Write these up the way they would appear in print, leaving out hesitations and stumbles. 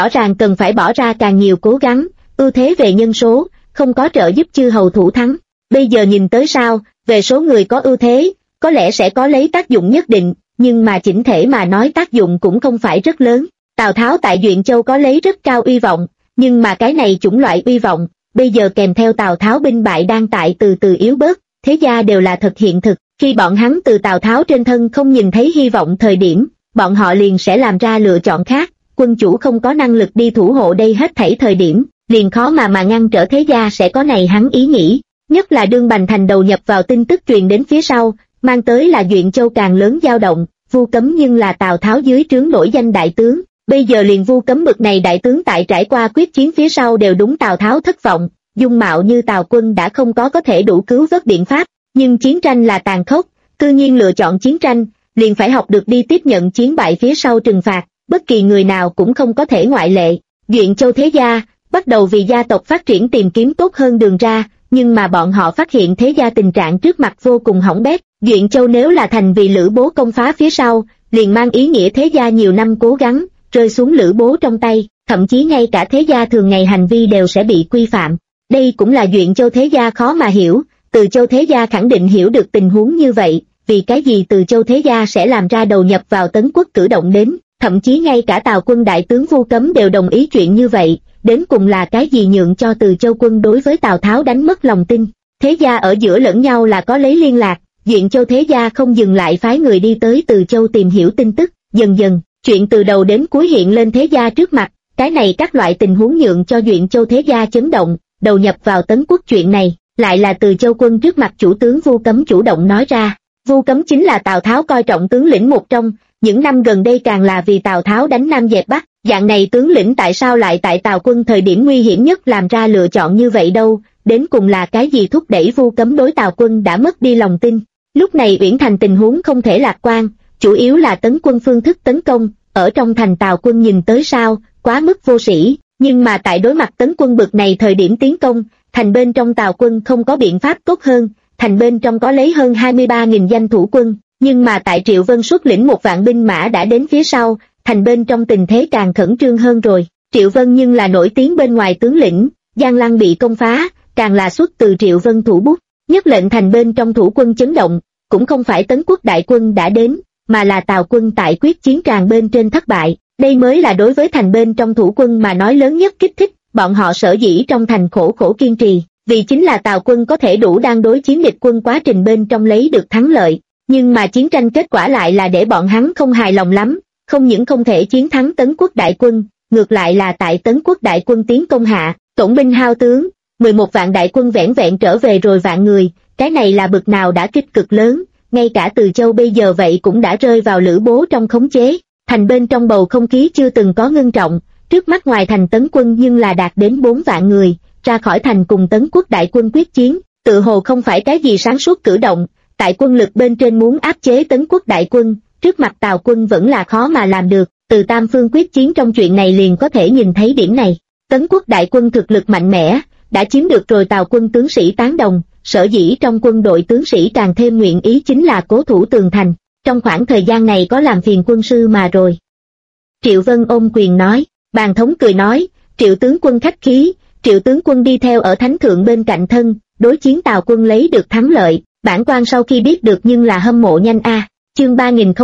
rõ ràng cần phải bỏ ra càng nhiều cố gắng, ưu thế về nhân số, không có trợ giúp chư hầu thủ thắng. Bây giờ nhìn tới sao, về số người có ưu thế, có lẽ sẽ có lấy tác dụng nhất định, nhưng mà chỉnh thể mà nói tác dụng cũng không phải rất lớn. Tào Tháo tại Duyện Châu có lấy rất cao uy vọng, nhưng mà cái này chủng loại uy vọng, bây giờ kèm theo Tào Tháo binh bại đang tại từ từ yếu bớt, thế gia đều là thật hiện thực. Khi bọn hắn từ Tào Tháo trên thân không nhìn thấy hy vọng thời điểm, bọn họ liền sẽ làm ra lựa chọn khác. Quân chủ không có năng lực đi thủ hộ đây hết thảy thời điểm, liền khó mà ngăn trở thế gia sẽ có này hắn ý nghĩ. Nhất là đương Bành Thành đầu nhập vào tin tức truyền đến phía sau, mang tới là Duyện Châu càng lớn dao động. Vu Cấm nhưng là Tào Tháo dưới trướng nổi danh đại tướng, bây giờ liền Vu Cấm bực này đại tướng tại trải qua quyết chiến phía sau đều đúng Tào Tháo thất vọng. Dung mạo như Tào Quân đã không có thể đủ cứu vớt biện pháp, nhưng chiến tranh là tàn khốc, tự nhiên lựa chọn chiến tranh, liền phải học được đi tiếp nhận chiến bại phía sau trừng phạt, bất kỳ người nào cũng không có thể ngoại lệ. Duyện Châu thế gia bắt đầu vì gia tộc phát triển tìm kiếm tốt hơn đường ra, nhưng mà bọn họ phát hiện thế gia tình trạng trước mặt vô cùng hỏng bét. Duyện Châu nếu là thành vì Lữ Bố công phá phía sau, liền mang ý nghĩa thế gia nhiều năm cố gắng rơi xuống Lữ Bố trong tay, thậm chí ngay cả thế gia thường ngày hành vi đều sẽ bị quy phạm. Đây cũng là Duyện Châu thế gia khó mà hiểu. Từ Châu thế gia khẳng định hiểu được tình huống như vậy, vì cái gì Từ Châu thế gia sẽ làm ra đầu nhập vào Tấn Quốc cử động đến, thậm chí ngay cả Tào Quân đại tướng Vu Cấm đều đồng ý chuyện như vậy, đến cùng là cái gì nhượng cho Từ Châu quân đối với Tào Tháo đánh mất lòng tin. Thế gia ở giữa lẫn nhau là có lấy liên lạc, Duyện Châu thế gia không dừng lại phái người đi tới Từ Châu tìm hiểu tin tức, dần dần, chuyện từ đầu đến cuối hiện lên thế gia trước mặt, cái này các loại tình huống nhượng cho Duyện Châu thế gia chấn động, đầu nhập vào Tấn Quốc chuyện này, lại là Từ Châu quân trước mặt chủ tướng Vu Cấm chủ động nói ra. Vu Cấm chính là Tào Tháo coi trọng tướng lĩnh một trong, những năm gần đây càng là vì Tào Tháo đánh Nam dẹp Bắc, dạng này tướng lĩnh tại sao lại tại Tào quân thời điểm nguy hiểm nhất làm ra lựa chọn như vậy đâu, đến cùng là cái gì thúc đẩy Vu Cấm đối Tào quân đã mất đi lòng tin. Lúc này Uyển Thành tình huống không thể lạc quan, chủ yếu là Tấn quân phương thức tấn công, ở trong thành Tào quân nhìn tới sao, quá mức vô sĩ, nhưng mà tại đối mặt Tấn quân bực này thời điểm tiến công, thành bên trong Tào quân không có biện pháp tốt hơn, thành bên trong có lấy hơn 23.000 danh thủ quân, nhưng mà tại Triệu Vân xuất lĩnh 1 vạn binh mã đã đến phía sau, thành bên trong tình thế càng khẩn trương hơn rồi. Triệu Vân nhưng là nổi tiếng bên ngoài tướng lĩnh, Giang Lăng bị công phá, càng là xuất từ Triệu Vân thủ bút, nhất lệnh thành bên trong thủ quân chấn động, cũng không phải Tấn Quốc đại quân đã đến, mà là Tào quân tại quyết chiến tràng bên trên thất bại, đây mới là đối với thành bên trong thủ quân mà nói lớn nhất kích thích. Bọn họ sở dĩ trong thành khổ kiên trì, vì chính là Tào quân có thể đủ đang đối chiến địch quân quá trình bên trong lấy được thắng lợi, nhưng mà chiến tranh kết quả lại là để bọn hắn không hài lòng lắm, không những không thể chiến thắng Tấn Quốc đại quân, ngược lại là tại Tấn Quốc đại quân tiến công hạ, tổn binh hao tướng, 11 vạn đại quân vẻn vẹn trở về rồi vạn người, cái này là bực nào đã kích cực lớn, ngay cả Từ Châu bây giờ vậy cũng đã rơi vào Lữ Bố trong khống chế, thành bên trong bầu không khí chưa từng có ngưng trọng. Trước mắt ngoài thành Tấn quân nhưng là đạt đến 4 vạn người, ra khỏi thành cùng Tấn Quốc đại quân quyết chiến, tự hồ không phải cái gì sáng suốt cử động, tại quân lực bên trên muốn áp chế Tấn Quốc đại quân, trước mặt Tào quân vẫn là khó mà làm được, từ tam phương quyết chiến trong chuyện này liền có thể nhìn thấy điểm này. Tấn Quốc đại quân thực lực mạnh mẽ, đã chiếm được rồi Tào quân tướng sĩ tán đồng, sở dĩ trong quân đội tướng sĩ càng thêm nguyện ý chính là cố thủ tường thành, trong khoảng thời gian này có làm phiền quân sư mà rồi. Triệu Vân ôm quyền nói. Bàn thống cười nói, Triệu tướng quân khách khí, Triệu tướng quân đi theo ở thánh thượng bên cạnh thân, đối chiến Tào quân lấy được thắng lợi, bản quan sau khi biết được nhưng là hâm mộ nhanh a. Chương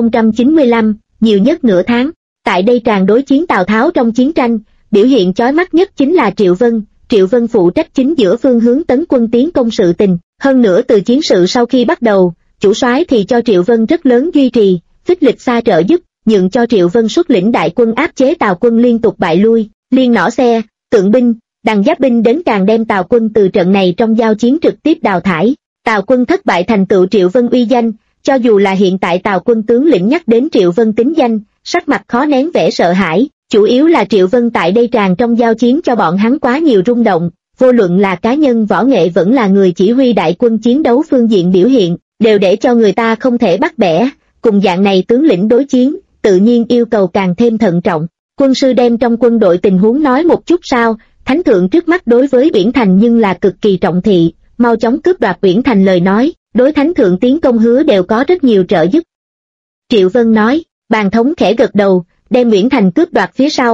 3095, nhiều nhất nửa tháng, tại đây tràng đối chiến Tào Tháo trong chiến tranh, biểu hiện chói mắt nhất chính là Triệu Vân phụ trách chính giữa phương hướng tấn quân tiến công sự tình, hơn nữa từ chiến sự sau khi bắt đầu, chủ soái thì cho Triệu Vân rất lớn duy trì, phích lịch xa trợ giúp, nhượng cho Triệu Vân xuất lĩnh đại quân áp chế Tào quân liên tục bại lui, liên nỏ xe, tượng binh, đằng giáp binh đến càng đem Tào quân từ trận này trong giao chiến trực tiếp đào thải. Tào quân thất bại thành tựu Triệu Vân uy danh, cho dù là hiện tại Tào quân tướng lĩnh nhắc đến Triệu Vân tính danh, sắc mặt khó nén vẻ sợ hãi, chủ yếu là Triệu Vân tại đây tràn trong giao chiến cho bọn hắn quá nhiều rung động, vô luận là cá nhân võ nghệ vẫn là người chỉ huy đại quân chiến đấu phương diện biểu hiện, đều để cho người ta không thể bắt bẻ, cùng dạng này tướng lĩnh đối chiến, tự nhiên yêu cầu càng thêm thận trọng. Quân sư đem trong quân đội tình huống nói một chút sao, thánh thượng trước mắt đối với Uyển Thành nhưng là cực kỳ trọng thị, mau chóng cướp đoạt Uyển Thành lời nói, đối thánh thượng tiến công hứa đều có rất nhiều trợ giúp. Triệu Vân nói, bàn thống khẽ gật đầu, đem Uyển Thành cướp đoạt phía sau,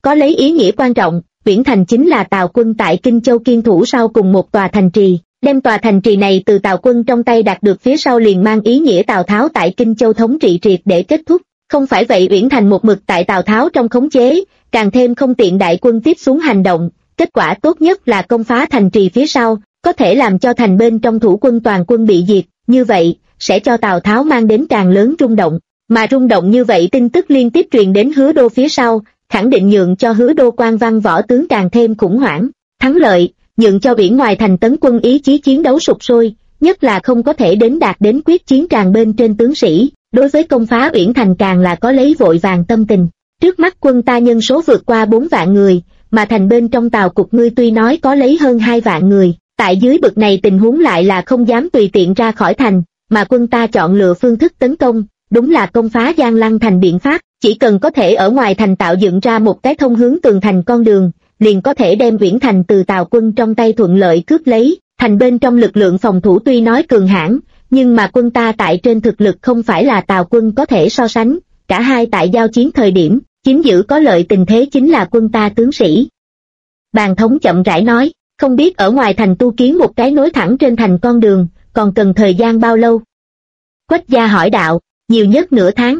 có lấy ý nghĩa quan trọng. Uyển Thành chính là Tào quân tại Kinh Châu kiên thủ sau cùng một tòa thành trì, đem tòa thành trì này từ Tào quân trong tay đạt được phía sau liền mang ý nghĩa Tào Tháo tại Kinh Châu thống trị triệt để kết thúc. Không phải vậy Uyển Thành một mực tại Tào Tháo trong khống chế, càng thêm không tiện đại quân tiếp xuống hành động, kết quả tốt nhất là công phá thành trì phía sau, có thể làm cho thành bên trong thủ quân toàn quân bị diệt, như vậy sẽ cho Tào Tháo mang đến càng lớn rung động, mà rung động như vậy tin tức liên tiếp truyền đến Hứa Đô phía sau, khẳng định nhượng cho Hứa Đô quan văn võ tướng càng thêm khủng hoảng. Thắng lợi nhượng cho biển ngoài thành tấn quân ý chí chiến đấu sụp sôi, nhất là không có thể đạt đến quyết chiến tràng bên trên tướng sĩ, đối với công phá Uyển Thành càng là có lấy vội vàng tâm tình. Trước mắt quân ta nhân số vượt qua 4 vạn người, mà thành bên trong Tào cục ngươi tuy nói có lấy hơn 2 vạn người, tại dưới bực này tình huống lại là không dám tùy tiện ra khỏi thành, mà quân ta chọn lựa phương thức tấn công, đúng là công phá Giang Lăng thành biện pháp, chỉ cần có thể ở ngoài thành tạo dựng ra một cái thông hướng tường thành con đường, liền có thể đem Uyển Thành từ Tào quân trong tay thuận lợi cướp lấy. Thành bên trong lực lượng phòng thủ tuy nói cường hãn, nhưng mà quân ta tại trên thực lực không phải là Tào quân có thể so sánh, cả hai tại giao chiến thời điểm, chiếm giữ có lợi tình thế chính là quân ta tướng sĩ. Bàn Thống chậm rãi nói, không biết ở ngoài thành tu kiến một cái nối thẳng trên thành con đường, còn cần thời gian bao lâu? Quách Gia hỏi đạo, nhiều nhất nửa tháng.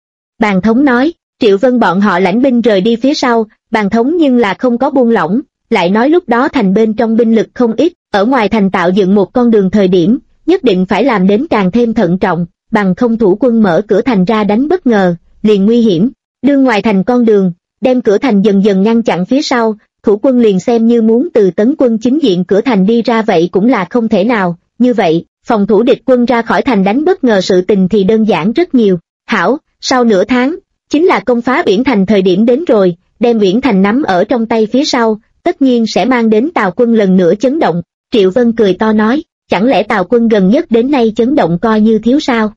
Bàn Thống nói, Triệu Vân bọn họ lãnh binh rời đi phía sau, Bàn Thống nhưng là không có buông lỏng, lại nói lúc đó thành bên trong binh lực không ít, ở ngoài thành tạo dựng một con đường thời điểm, nhất định phải làm đến càng thêm thận trọng, bằng không thủ quân mở cửa thành ra đánh bất ngờ, liền nguy hiểm. Đương ngoài thành con đường, đem cửa thành dần dần ngăn chặn phía sau, thủ quân liền xem như muốn từ tấn quân chính diện cửa thành đi ra vậy cũng là không thể nào, như vậy, phòng thủ địch quân ra khỏi thành đánh bất ngờ sự tình thì đơn giản rất nhiều. Hảo, sau nửa tháng, chính là công phá Uyển Thành thời điểm đến rồi, đem Uyển Thành nắm ở trong tay phía sau, tất nhiên sẽ mang đến Tào quân lần nữa chấn động. Triệu Vân cười to nói, chẳng lẽ Tào quân gần nhất đến nay chấn động coi như thiếu sao?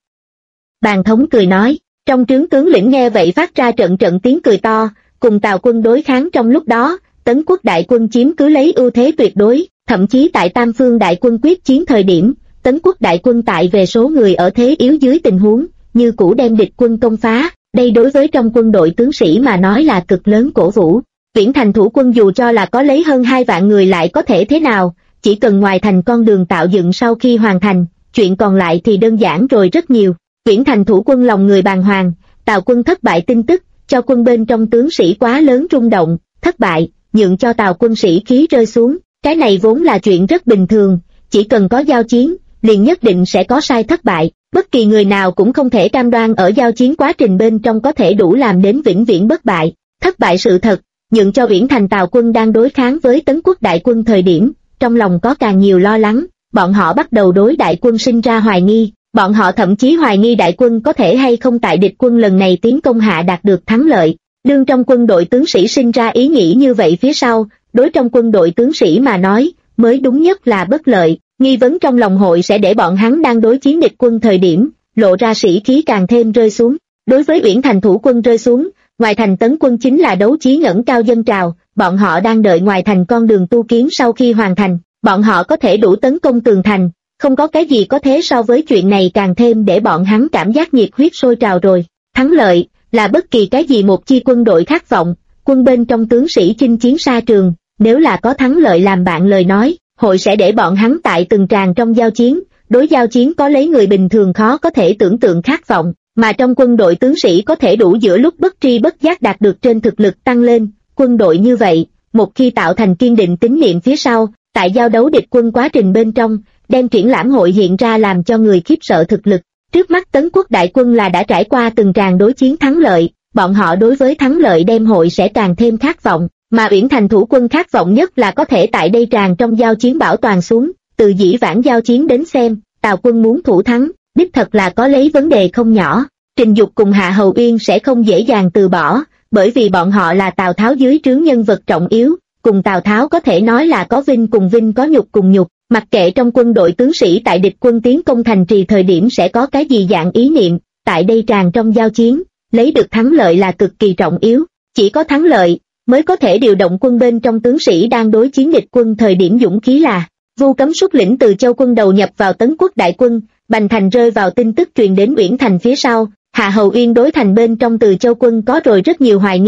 Bàn Thống cười nói, trong trướng tướng lĩnh nghe vậy phát ra trận trận tiếng cười to, cùng Tào quân đối kháng trong lúc đó, Tấn quốc đại quân chiếm cứ lấy ưu thế tuyệt đối, thậm chí tại Tam Phương đại quân quyết chiến thời điểm, Tấn quốc đại quân tại về số người ở thế yếu dưới tình huống, như cũ đem địch quân công phá, đây đối với trong quân đội tướng sĩ mà nói là cực lớn cổ vũ. Uyển Thành thủ quân dù cho là có lấy hơn 2 vạn người lại có thể thế nào, chỉ cần ngoài thành con đường tạo dựng sau khi hoàn thành, chuyện còn lại thì đơn giản rồi rất nhiều. Uyển Thành thủ quân lòng người bàng hoàng, Tào quân thất bại tin tức, cho quân bên trong tướng sĩ quá lớn rung động, thất bại, nhượng cho Tào quân sĩ khí rơi xuống, cái này vốn là chuyện rất bình thường, chỉ cần có giao chiến, liền nhất định sẽ có sai thất bại, bất kỳ người nào cũng không thể cam đoan ở giao chiến quá trình bên trong có thể đủ làm đến vĩnh viễn bất bại, thất bại sự thật, nhượng cho Uyển Thành Tào quân đang đối kháng với Tấn quốc đại quân thời điểm, trong lòng có càng nhiều lo lắng, bọn họ bắt đầu đối đại quân sinh ra hoài nghi, bọn họ thậm chí hoài nghi đại quân có thể hay không tại địch quân lần này tiến công hạ đạt được thắng lợi. Đương trong quân đội tướng sĩ sinh ra ý nghĩ như vậy phía sau, đối trong quân đội tướng sĩ mà nói, mới đúng nhất là bất lợi, nghi vấn trong lòng hội sẽ để bọn hắn đang đối chiến địch quân thời điểm, lộ ra sĩ khí càng thêm rơi xuống. Đối với Uyển Thành thủ quân rơi xuống, ngoài thành tấn quân chính là đấu chí ngẩng cao dân trào, bọn họ đang đợi ngoài thành con đường tu kiến sau khi hoàn thành, bọn họ có thể đủ tấn công tường thành, không có cái gì có thế so với chuyện này càng thêm để bọn hắn cảm giác nhiệt huyết sôi trào rồi. Thắng lợi là bất kỳ cái gì một chi quân đội khát vọng, quân bên trong tướng sĩ chinh chiến xa trường, nếu là có thắng lợi làm bạn lời nói, hội sẽ để bọn hắn tại từng tràng trong giao chiến, đối giao chiến có lấy người bình thường khó có thể tưởng tượng khát vọng, mà trong quân đội tướng sĩ có thể đủ giữa lúc bất tri bất giác đạt được trên thực lực tăng lên, quân đội như vậy, một khi tạo thành kiên định tín niệm phía sau, tại giao đấu địch quân quá trình bên trong, đem triển lãm hội hiện ra làm cho người khiếp sợ thực lực. Trước mắt Tấn quốc đại quân là đã trải qua từng tràng đối chiến thắng lợi, bọn họ đối với thắng lợi đem hội sẽ càng thêm khát vọng, mà Uyển Thành thủ quân khát vọng nhất là có thể tại đây tràng trong giao chiến bảo toàn xuống, từ dĩ vãng giao chiến đến xem, Tào quân muốn thủ thắng, đích thật là có lấy vấn đề không nhỏ. Trình Dục cùng Hạ Hầu Uyên sẽ không dễ dàng từ bỏ, bởi vì bọn họ là Tào Tháo dưới trướng nhân vật trọng yếu, cùng Tào Tháo có thể nói là có vinh cùng vinh có nhục cùng nhục. Mặc kệ trong quân đội tướng sĩ tại địch quân tiến công thành trì thời điểm sẽ có cái gì dạng ý niệm, tại đây tràng trong giao chiến, lấy được thắng lợi là cực kỳ trọng yếu, chỉ có thắng lợi, mới có thể điều động quân bên trong tướng sĩ đang đối chiến địch quân thời điểm dũng khí là. Vu Cấm xuất lĩnh Từ Châu quân đầu nhập vào Tấn quốc đại quân, Bành Thành rơi vào tin tức truyền đến Uyển Thành phía sau, Hạ Hầu Uyên đối thành bên trong Từ Châu quân có rồi rất nhiều hoài nghi,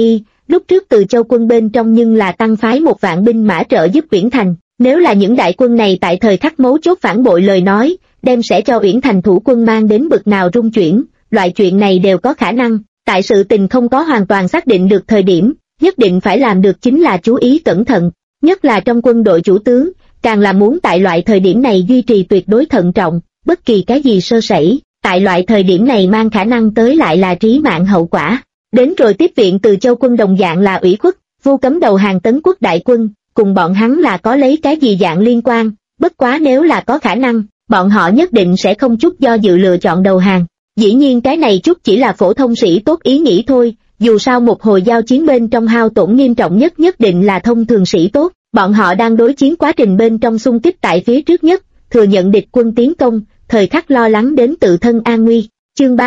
lúc trước Từ Châu quân bên trong nhưng là tăng phái 1.000 binh mã trợ giúp Uyển Thành, nếu là những đại quân này tại thời khắc mấu chốt phản bội lời nói, đem sẽ cho Uyển Thành thủ quân mang đến bực nào rung chuyển, loại chuyện này đều có khả năng, tại sự tình không có hoàn toàn xác định được thời điểm, nhất định phải làm được chính là chú ý cẩn thận, nhất là trong quân đội chủ tướng, càng là muốn tại loại thời điểm này duy trì tuyệt đối thận trọng, bất kỳ cái gì sơ sẩy, tại loại thời điểm này mang khả năng tới lại là trí mạng hậu quả. Đến rồi tiếp viện Từ Châu quân đồng dạng là ủy khuất, vu cấm đầu hàng Tấn quốc đại quân, cùng bọn hắn là có lấy cái gì dạng liên quan, bất quá nếu là có khả năng, bọn họ nhất định sẽ không chút do dự lựa chọn đầu hàng. Dĩ nhiên cái này chút chỉ là phổ thông sĩ tốt ý nghĩ thôi, dù sao một hồi giao chiến bên trong hao tổn nghiêm trọng nhất nhất định là thông thường sĩ tốt, bọn họ đang đối chiến quá trình bên trong xung kích tại phía trước nhất, thừa nhận địch quân tiến công, thời khắc lo lắng đến tự thân an nguy. Chương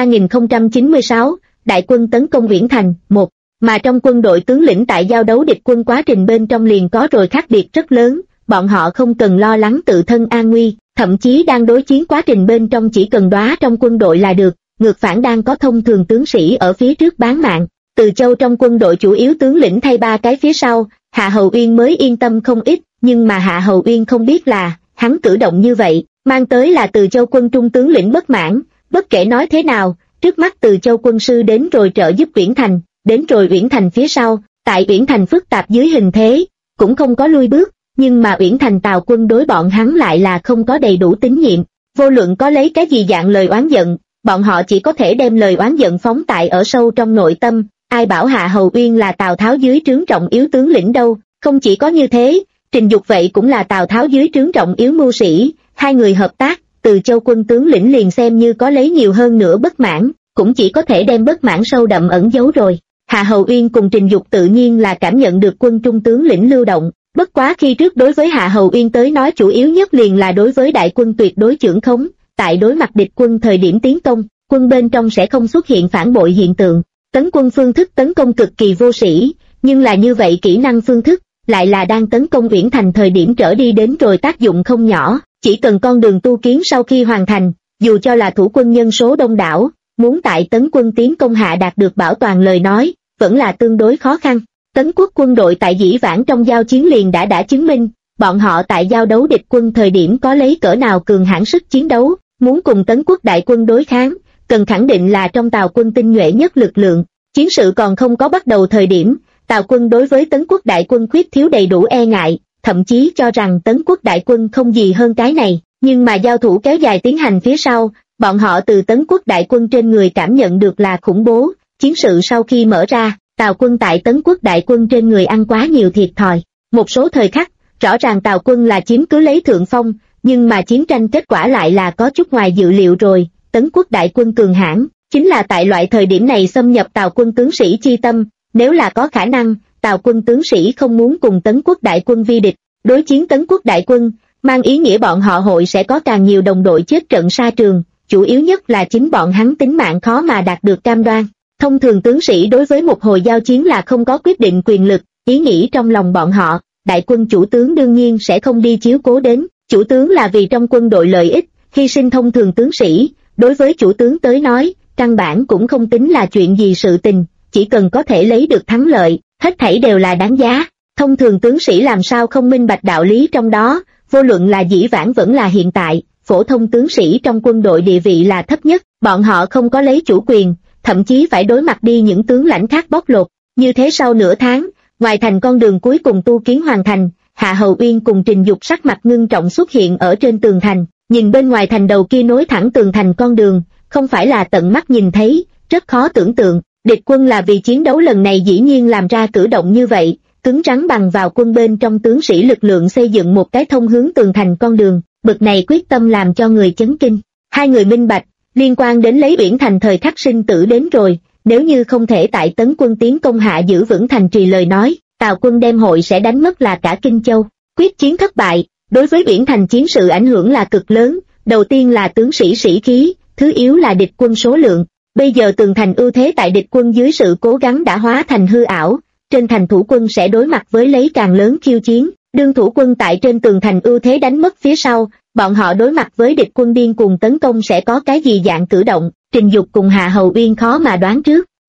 3096, Đại quân tấn công Uyển Thành, 1. Mà trong quân đội tướng lĩnh tại giao đấu địch quân quá trình bên trong liền có rồi khác biệt rất lớn, bọn họ không cần lo lắng tự thân an nguy, thậm chí đang đối chiến quá trình bên trong chỉ cần đoá trong quân đội là được, ngược phản đang có thông thường tướng sĩ ở phía trước bán mạng. Từ Châu trong quân đội chủ yếu tướng lĩnh thay 3 cái phía sau, Hạ Hầu Uyên mới yên tâm không ít, nhưng mà Hạ Hầu Uyên không biết là, hắn cử động như vậy, mang tới là Từ Châu quân trung tướng lĩnh bất mãn, bất kể nói thế nào, trước mắt Từ Châu quân sư đến rồi trợ giúp Uyển Thành, đến rồi Uyển Thành phía sau, tại Uyển Thành phức tạp dưới hình thế, cũng không có lui bước, nhưng mà Uyển Thành Tào quân đối bọn hắn lại là không có đầy đủ tín nhiệm, vô luận có lấy cái gì dạng lời oán giận, bọn họ chỉ có thể đem lời oán giận phóng tại ở sâu trong nội tâm, ai bảo Hạ Hầu Uyên là Tào Tháo dưới trướng trọng yếu tướng lĩnh đâu, không chỉ có như thế, Trình Dục vậy cũng là Tào Tháo dưới trướng trọng yếu mưu sĩ, hai người hợp tác, Từ Châu quân tướng lĩnh liền xem như có lấy nhiều hơn nữa bất mãn, cũng chỉ có thể đem bất mãn sâu đậm ẩn giấu rồi. Hạ Hầu Uyên cùng Trình Dục tự nhiên là cảm nhận được quân trung tướng lĩnh lưu động, bất quá khi trước đối với Hạ Hầu Uyên tới nói chủ yếu nhất liền là đối với đại quân tuyệt đối chưởng khống, tại đối mặt địch quân thời điểm tiến công, quân bên trong sẽ không xuất hiện phản bội hiện tượng. Tấn quân phương thức tấn công cực kỳ vô sĩ, nhưng là như vậy kỹ năng phương thức, lại là đang tấn công Uyển Thành thời điểm trở đi đến rồi tác dụng không nhỏ, chỉ cần con đường tu kiến sau khi hoàn thành, dù cho là thủ quân nhân số đông đảo, muốn tại tấn quân tiến công hạ đạt được bảo toàn lời nói, vẫn là tương đối khó khăn. Tấn quốc quân đội tại dĩ vãng trong giao chiến liền đã chứng minh, bọn họ tại giao đấu địch quân thời điểm có lấy cỡ nào cường hãn sức chiến đấu, muốn cùng Tấn quốc đại quân đối kháng, cần khẳng định là trong Tào quân tinh nhuệ nhất lực lượng. Chiến sự còn không có bắt đầu thời điểm, Tào quân đối với Tấn quốc đại quân khuyết thiếu đầy đủ e ngại, thậm chí cho rằng Tấn quốc đại quân không gì hơn cái này, nhưng mà giao thủ kéo dài tiến hành phía sau, bọn họ từ Tấn quốc đại quân trên người cảm nhận được là khủng bố. Chiến sự sau khi mở ra, Tào quân tại Tấn quốc đại quân trên người ăn quá nhiều thiệt thòi. Một số thời khắc, rõ ràng Tào quân là chiếm cứ lấy thượng phong, nhưng mà chiến tranh kết quả lại là có chút ngoài dự liệu rồi. Tấn quốc đại quân cường hãn, chính là tại loại thời điểm này xâm nhập Tào quân tướng sĩ chi tâm, nếu là có khả năng, Tào quân tướng sĩ không muốn cùng Tấn quốc đại quân vi địch, đối chiến Tấn quốc đại quân, mang ý nghĩa bọn họ hội sẽ có càng nhiều đồng đội chết trận sa trường, chủ yếu nhất là chính bọn hắn tính mạng khó mà đạt được cam đoan. Thông thường tướng sĩ đối với một hồi giao chiến là không có quyết định quyền lực, ý nghĩ trong lòng bọn họ, đại quân chủ tướng đương nhiên sẽ không đi chiếu cố đến, chủ tướng là vì trong quân đội lợi ích, hy sinh thông thường tướng sĩ, đối với chủ tướng tới nói, căn bản cũng không tính là chuyện gì sự tình, chỉ cần có thể lấy được thắng lợi, hết thảy đều là đáng giá. Thông thường tướng sĩ làm sao không minh bạch đạo lý trong đó, vô luận là dĩ vãng vẫn là hiện tại, phổ thông tướng sĩ trong quân đội địa vị là thấp nhất, bọn họ không có lấy chủ quyền, thậm chí phải đối mặt đi những tướng lãnh khác bóc lột. Như thế sau nửa tháng, ngoài thành con đường cuối cùng tu kiến hoàn thành, Hạ Hầu Uyên cùng Trình Dục sắc mặt ngưng trọng xuất hiện ở trên tường thành, nhìn bên ngoài thành đầu kia nối thẳng tường thành con đường, không phải là tận mắt nhìn thấy, rất khó tưởng tượng, địch quân là vì chiến đấu lần này dĩ nhiên làm ra cử động như vậy, cứng rắn bằng vào quân bên trong tướng sĩ lực lượng xây dựng một cái thông hướng tường thành con đường, bực này quyết tâm làm cho người chấn kinh. Hai người minh bạch, liên quan đến lấy Uyển Thành thời khắc sinh tử đến rồi, nếu như không thể tại Tấn quân tiến công hạ giữ vững thành trì lời nói, Tào quân đem hội sẽ đánh mất là cả Kinh Châu. Quyết chiến thất bại, đối với Uyển Thành chiến sự ảnh hưởng là cực lớn, đầu tiên là tướng sĩ sĩ khí, thứ yếu là địch quân số lượng. Bây giờ tường thành ưu thế tại địch quân dưới sự cố gắng đã hóa thành hư ảo, trên thành thủ quân sẽ đối mặt với lấy càng lớn khiêu chiến, đương thủ quân tại trên tường thành ưu thế đánh mất phía sau, bọn họ đối mặt với địch quân điên cuồng tấn công sẽ có cái gì dạng cử động, Trình Dục cùng Hạ Hầu Uyên khó mà đoán trước.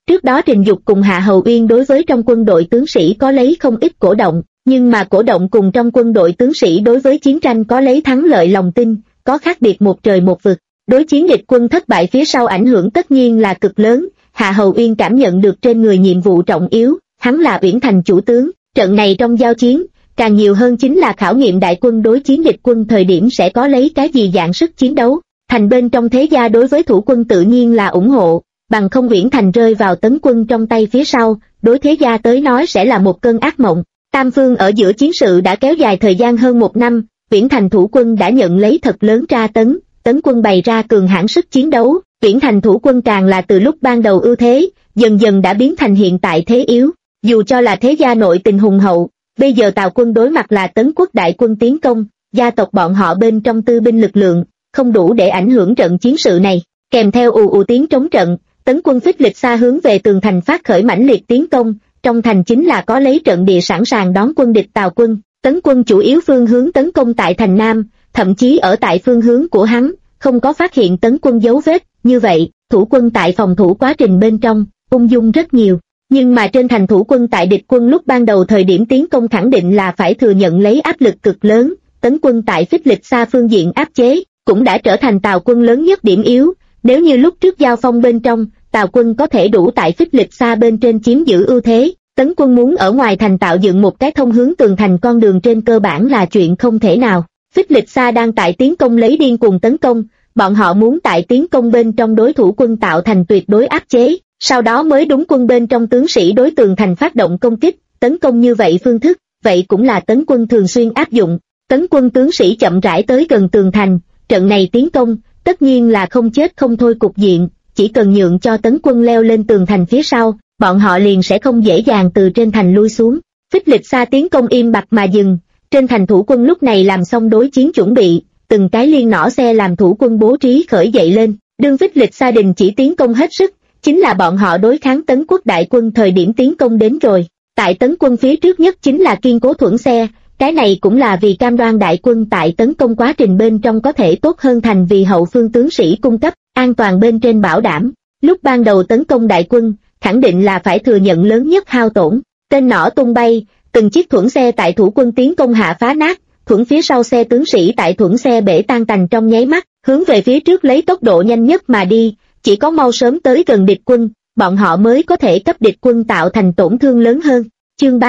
Trước đó Trình Dục cùng Hạ Hầu Uyên đối với trong quân đội tướng sĩ có lấy không ít cổ động, nhưng mà cổ động cùng trong quân đội tướng sĩ đối với chiến tranh có lấy thắng lợi lòng tin, có khác biệt một trời một vực. Đối chiến địch quân thất bại phía sau ảnh hưởng tất nhiên là cực lớn. Hạ Hầu Uyên cảm nhận được trên người nhiệm vụ trọng yếu, hắn là Uyển Thành chủ tướng, trận này trong giao chiến, càng nhiều hơn chính là khảo nghiệm đại quân đối chiến địch quân thời điểm sẽ có lấy cái gì dạng sức chiến đấu. Thành bên trong thế gia đối với thủ quân tự nhiên là ủng hộ, bằng không Uyển Thành rơi vào tấn quân trong tay phía sau, đối thế gia tới nói sẽ là một cơn ác mộng. Tam phương ở giữa chiến sự đã kéo dài thời gian hơn 1 năm, Uyển Thành thủ quân đã nhận lấy thật lớn tra tấn, tấn quân bày ra cường hãn sức chiến đấu, Uyển Thành thủ quân càng là từ lúc ban đầu ưu thế, dần dần đã biến thành hiện tại thế yếu. Dù cho là thế gia nội tình hùng hậu, bây giờ Tào quân đối mặt là Tấn quốc đại quân tiến công, gia tộc bọn họ bên trong tư binh lực lượng, không đủ để ảnh hưởng trận chiến sự này. Kèm theo ù ù tiếng trống trận, Tấn quân Phích Lịch Sa hướng về tường thành phát khởi mãnh liệt tiến công, trong thành chính là có lấy trận địa sẵn sàng đón quân địch Tào quân. Tấn quân chủ yếu phương hướng tấn công tại thành Nam, thậm chí ở tại phương hướng của hắn, không có phát hiện Tấn quân dấu vết, như vậy, thủ quân tại phòng thủ quá trình bên trong, ung dung rất nhiều. Nhưng mà trên thành thủ quân tại địch quân lúc ban đầu thời điểm tiến công khẳng định là phải thừa nhận lấy áp lực cực lớn, Tấn quân tại Phích Lịch Sa phương diện áp chế, cũng đã trở thành Tào quân lớn nhất điểm yếu. Nếu như lúc trước giao phong bên trong, Tào quân có thể đủ tại Phích Lịch Sa bên trên chiếm giữ ưu thế, Tấn quân muốn ở ngoài thành tạo dựng một cái thông hướng tường thành con đường trên cơ bản là chuyện không thể nào. Phích Lịch Sa đang tại tiến công lấy điên cuồng tấn công, bọn họ muốn tại tiến công bên trong đối thủ quân tạo thành tuyệt đối áp chế, sau đó mới đúng quân bên trong tướng sĩ đối tường thành phát động công kích, tấn công như vậy phương thức, vậy cũng là Tấn quân thường xuyên áp dụng. Tấn quân tướng sĩ chậm rãi tới gần tường thành, trận này tiến công, tất nhiên là không chết không thôi cục diện, chỉ cần nhượng cho Tấn quân leo lên tường thành phía sau, bọn họ liền sẽ không dễ dàng từ trên thành lui xuống. Phích Lịch Sa tiến công im bặt mà dừng, trên thành thủ quân lúc này làm xong đối chiến chuẩn bị, từng cái liên nỏ xe làm thủ quân bố trí khởi dậy lên, đương Phích Lịch Sa đình chỉ tiến công hết sức, chính là bọn họ đối kháng Tấn quốc đại quân thời điểm tiến công đến rồi. Tại Tấn quân phía trước nhất chính là kiên cố thuẫn xe, cái này cũng là vì cam đoan đại quân tại tấn công quá trình bên trong có thể tốt hơn thành vì hậu phương tướng sĩ cung cấp, an toàn bên trên bảo đảm. Lúc ban đầu tấn công đại quân, khẳng định là phải thừa nhận lớn nhất hao tổn, tên nỏ tung bay, từng chiếc thuẫn xe tại thủ quân tiến công hạ phá nát, thuẫn phía sau xe tướng sĩ tại thuẫn xe bể tan tành trong nháy mắt, hướng về phía trước lấy tốc độ nhanh nhất mà đi, chỉ có mau sớm tới gần địch quân, bọn họ mới có thể cấp địch quân tạo thành tổn thương lớn hơn. Chương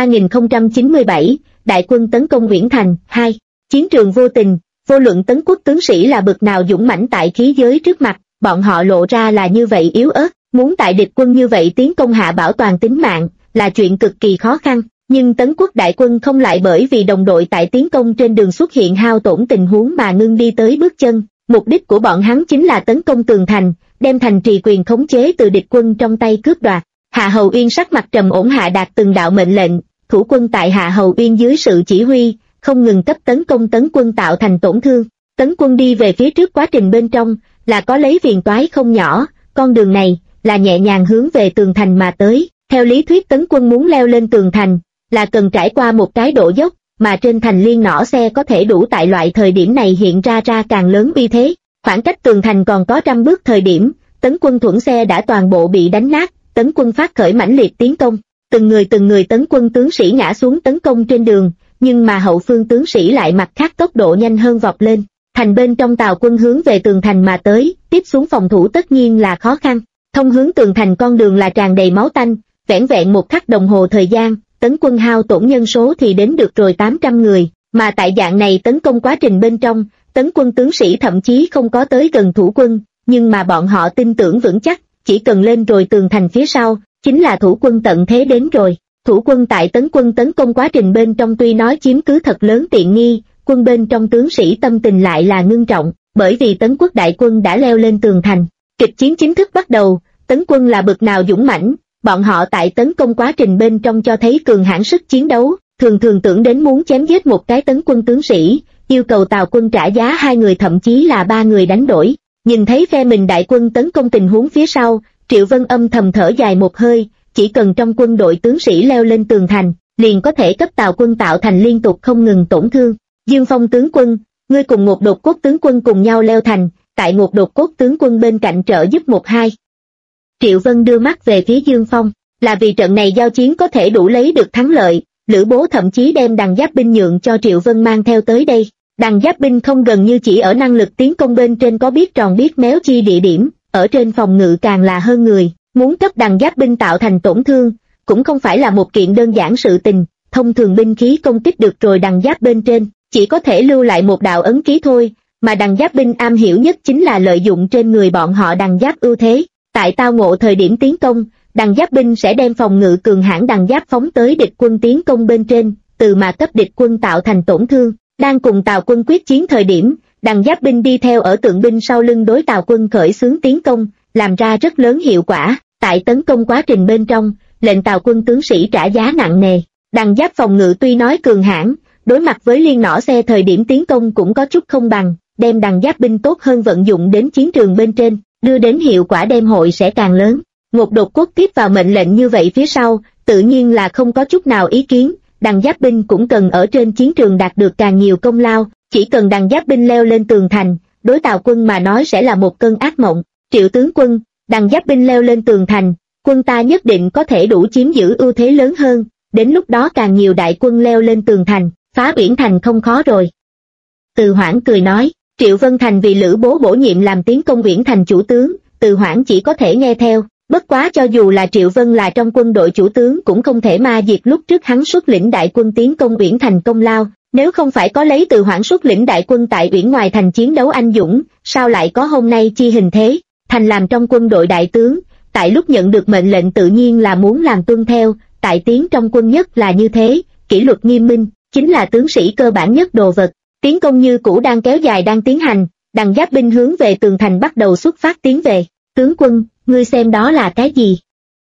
3097, Đại quân tấn công Uyển Thành 2. Chiến trường vô tình, vô luận Tấn quốc tướng sĩ là bực nào dũng mãnh tại khí giới trước mặt, bọn họ lộ ra là như vậy yếu ớt, muốn tại địch quân như vậy tiến công hạ bảo toàn tính mạng, là chuyện cực kỳ khó khăn. Nhưng Tấn quốc đại quân không lại bởi vì đồng đội tại tiến công trên đường xuất hiện hao tổn tình huống mà ngưng đi tới bước chân, mục đích của bọn hắn chính là tấn công tường thành, đem thành trì quyền khống chế từ địch quân trong tay cướp đoạt. Hạ Hầu Uyên sắc mặt trầm ổn hạ đạt từng đạo mệnh lệnh, thủ quân tại Hạ Hầu Uyên dưới sự chỉ huy, không ngừng cấp tấn công Tấn quân tạo thành tổn thương. Tấn quân đi về phía trước quá trình bên trong, là có lấy phiền toái không nhỏ, con đường này, là nhẹ nhàng hướng về tường thành mà tới. Theo lý thuyết Tấn quân muốn leo lên tường thành, là cần trải qua một cái độ dốc, mà trên thành liên nỏ xe có thể đủ tại loại thời điểm này hiện ra càng lớn uy thế. Khoảng cách tường thành còn có 100 bước thời điểm, Tấn quân thuẫn xe đã toàn bộ bị đánh nát, Tấn quân phát khởi mãnh liệt tiến công. Từng người Tấn quân tướng sĩ ngã xuống tấn công trên đường, nhưng mà hậu phương tướng sĩ lại mặt khác tốc độ nhanh hơn vọt lên. Thành bên trong Tào quân hướng về tường thành mà tới, tiếp xuống phòng thủ tất nhiên là khó khăn. Thông hướng tường thành con đường là tràn đầy máu tanh, vẻn vẹn 1 khắc đồng hồ thời gian, Tấn quân hao tổn nhân số thì đến được rồi 800 người, mà tại dạng này tấn công quá trình bên trong, Tấn quân tướng sĩ thậm chí không có tới gần thủ quân, nhưng mà bọn họ tin tưởng vững chắc, chỉ cần lên rồi tường thành phía sau, chính là thủ quân tận thế đến rồi. Thủ quân tại Tấn quân tấn công quá trình bên trong tuy nói chiếm cứ thật lớn tiện nghi, quân bên trong tướng sĩ tâm tình lại là ngưng trọng, bởi vì Tấn quốc đại quân đã leo lên tường thành. Kịch chiến chính thức bắt đầu, Tấn quân là bực nào dũng mãnh, bọn họ tại tấn công quá trình bên trong cho thấy cường hãn sức chiến đấu, thường tưởng đến muốn chém giết một cái Tấn quân tướng sĩ, yêu cầu Tào quân trả giá 2 người thậm chí là 3 người đánh đổi. Nhìn thấy phe mình đại quân tấn công tình huống phía sau, Triệu Vân âm thầm thở dài một hơi, chỉ cần trong quân đội tướng sĩ leo lên tường thành, liền có thể cấp Tào quân tạo thành liên tục không ngừng tổn thương. Dương Phong tướng quân, ngươi cùng Ngột Đột Cốt tướng quân cùng nhau leo thành, tại Ngột Đột Cốt tướng quân bên cạnh trợ giúp 1-2. Triệu Vân đưa mắt về phía Dương Phong, là vì trận này giao chiến có thể đủ lấy được thắng lợi, Lữ Bố thậm chí đem đằng giáp binh nhượng cho Triệu Vân mang theo tới đây. Đằng giáp binh không gần như chỉ ở năng lực tiến công bên trên có biết tròn biết méo chi địa điểm, ở trên phòng ngự càng là hơn người, muốn cấp đằng giáp binh tạo thành tổn thương, cũng không phải là một kiện đơn giản sự tình, thông thường binh khí công kích được rồi đằng giáp bên trên, chỉ có thể lưu lại một đạo ấn ký thôi, mà đằng giáp binh am hiểu nhất chính là lợi dụng trên người bọn họ đằng giáp ưu thế. Tại tao ngộ thời điểm tiến công, đằng giáp binh sẽ đem phòng ngự cường hãn đằng giáp phóng tới địch quân tiến công bên trên, từ mà cấp địch quân tạo thành tổn thương. Đang cùng Tào quân quyết chiến thời điểm, đằng giáp binh đi theo ở tượng binh sau lưng đối Tào quân khởi xướng tiến công, làm ra rất lớn hiệu quả. Tại tấn công quá trình bên trong, lệnh Tào quân tướng sĩ trả giá nặng nề. Đằng giáp phòng ngự tuy nói cường hãn, đối mặt với liên nỏ xe thời điểm tiến công cũng có chút không bằng, đem đằng giáp binh tốt hơn vận dụng đến chiến trường bên trên, đưa đến hiệu quả đem hội sẽ càng lớn. Ngột đột quốc tiếp vào mệnh lệnh như vậy phía sau, tự nhiên là không có chút nào ý kiến, đằng giáp binh cũng cần ở trên chiến trường đạt được càng nhiều công lao, chỉ cần đằng giáp binh leo lên tường thành, đối Tào quân mà nói sẽ là một cơn ác mộng. Triệu tướng quân, đằng giáp binh leo lên tường thành, quân ta nhất định có thể đủ chiếm giữ ưu thế lớn hơn, đến lúc đó càng nhiều đại quân leo lên tường thành, phá Uyển Thành không khó rồi. Từ Hoảng cười nói, Triệu Vân Thành vì Lữ Bố bổ nhiệm làm tiến công Uyển Thành chủ tướng, Từ Hoảng chỉ có thể nghe theo, bất quá cho dù là Triệu Vân là trong quân đội chủ tướng cũng không thể ma diệt lúc trước hắn xuất lĩnh đại quân tiến công Uyển Thành công lao, nếu không phải có lấy Từ Hoảng xuất lĩnh đại quân tại Uyển ngoài thành chiến đấu anh dũng, sao lại có hôm nay chi hình thế. Thành làm trong quân đội đại tướng, tại lúc nhận được mệnh lệnh tự nhiên là muốn làm tuân theo, tại tiến trong quân nhất là như thế, kỷ luật nghiêm minh, chính là tướng sĩ cơ bản nhất đồ vật. Tiến công như cũ đang kéo dài đang tiến hành, đằng giáp binh hướng về tường thành bắt đầu xuất phát tiến về. Tướng quân, ngươi xem đó là cái gì?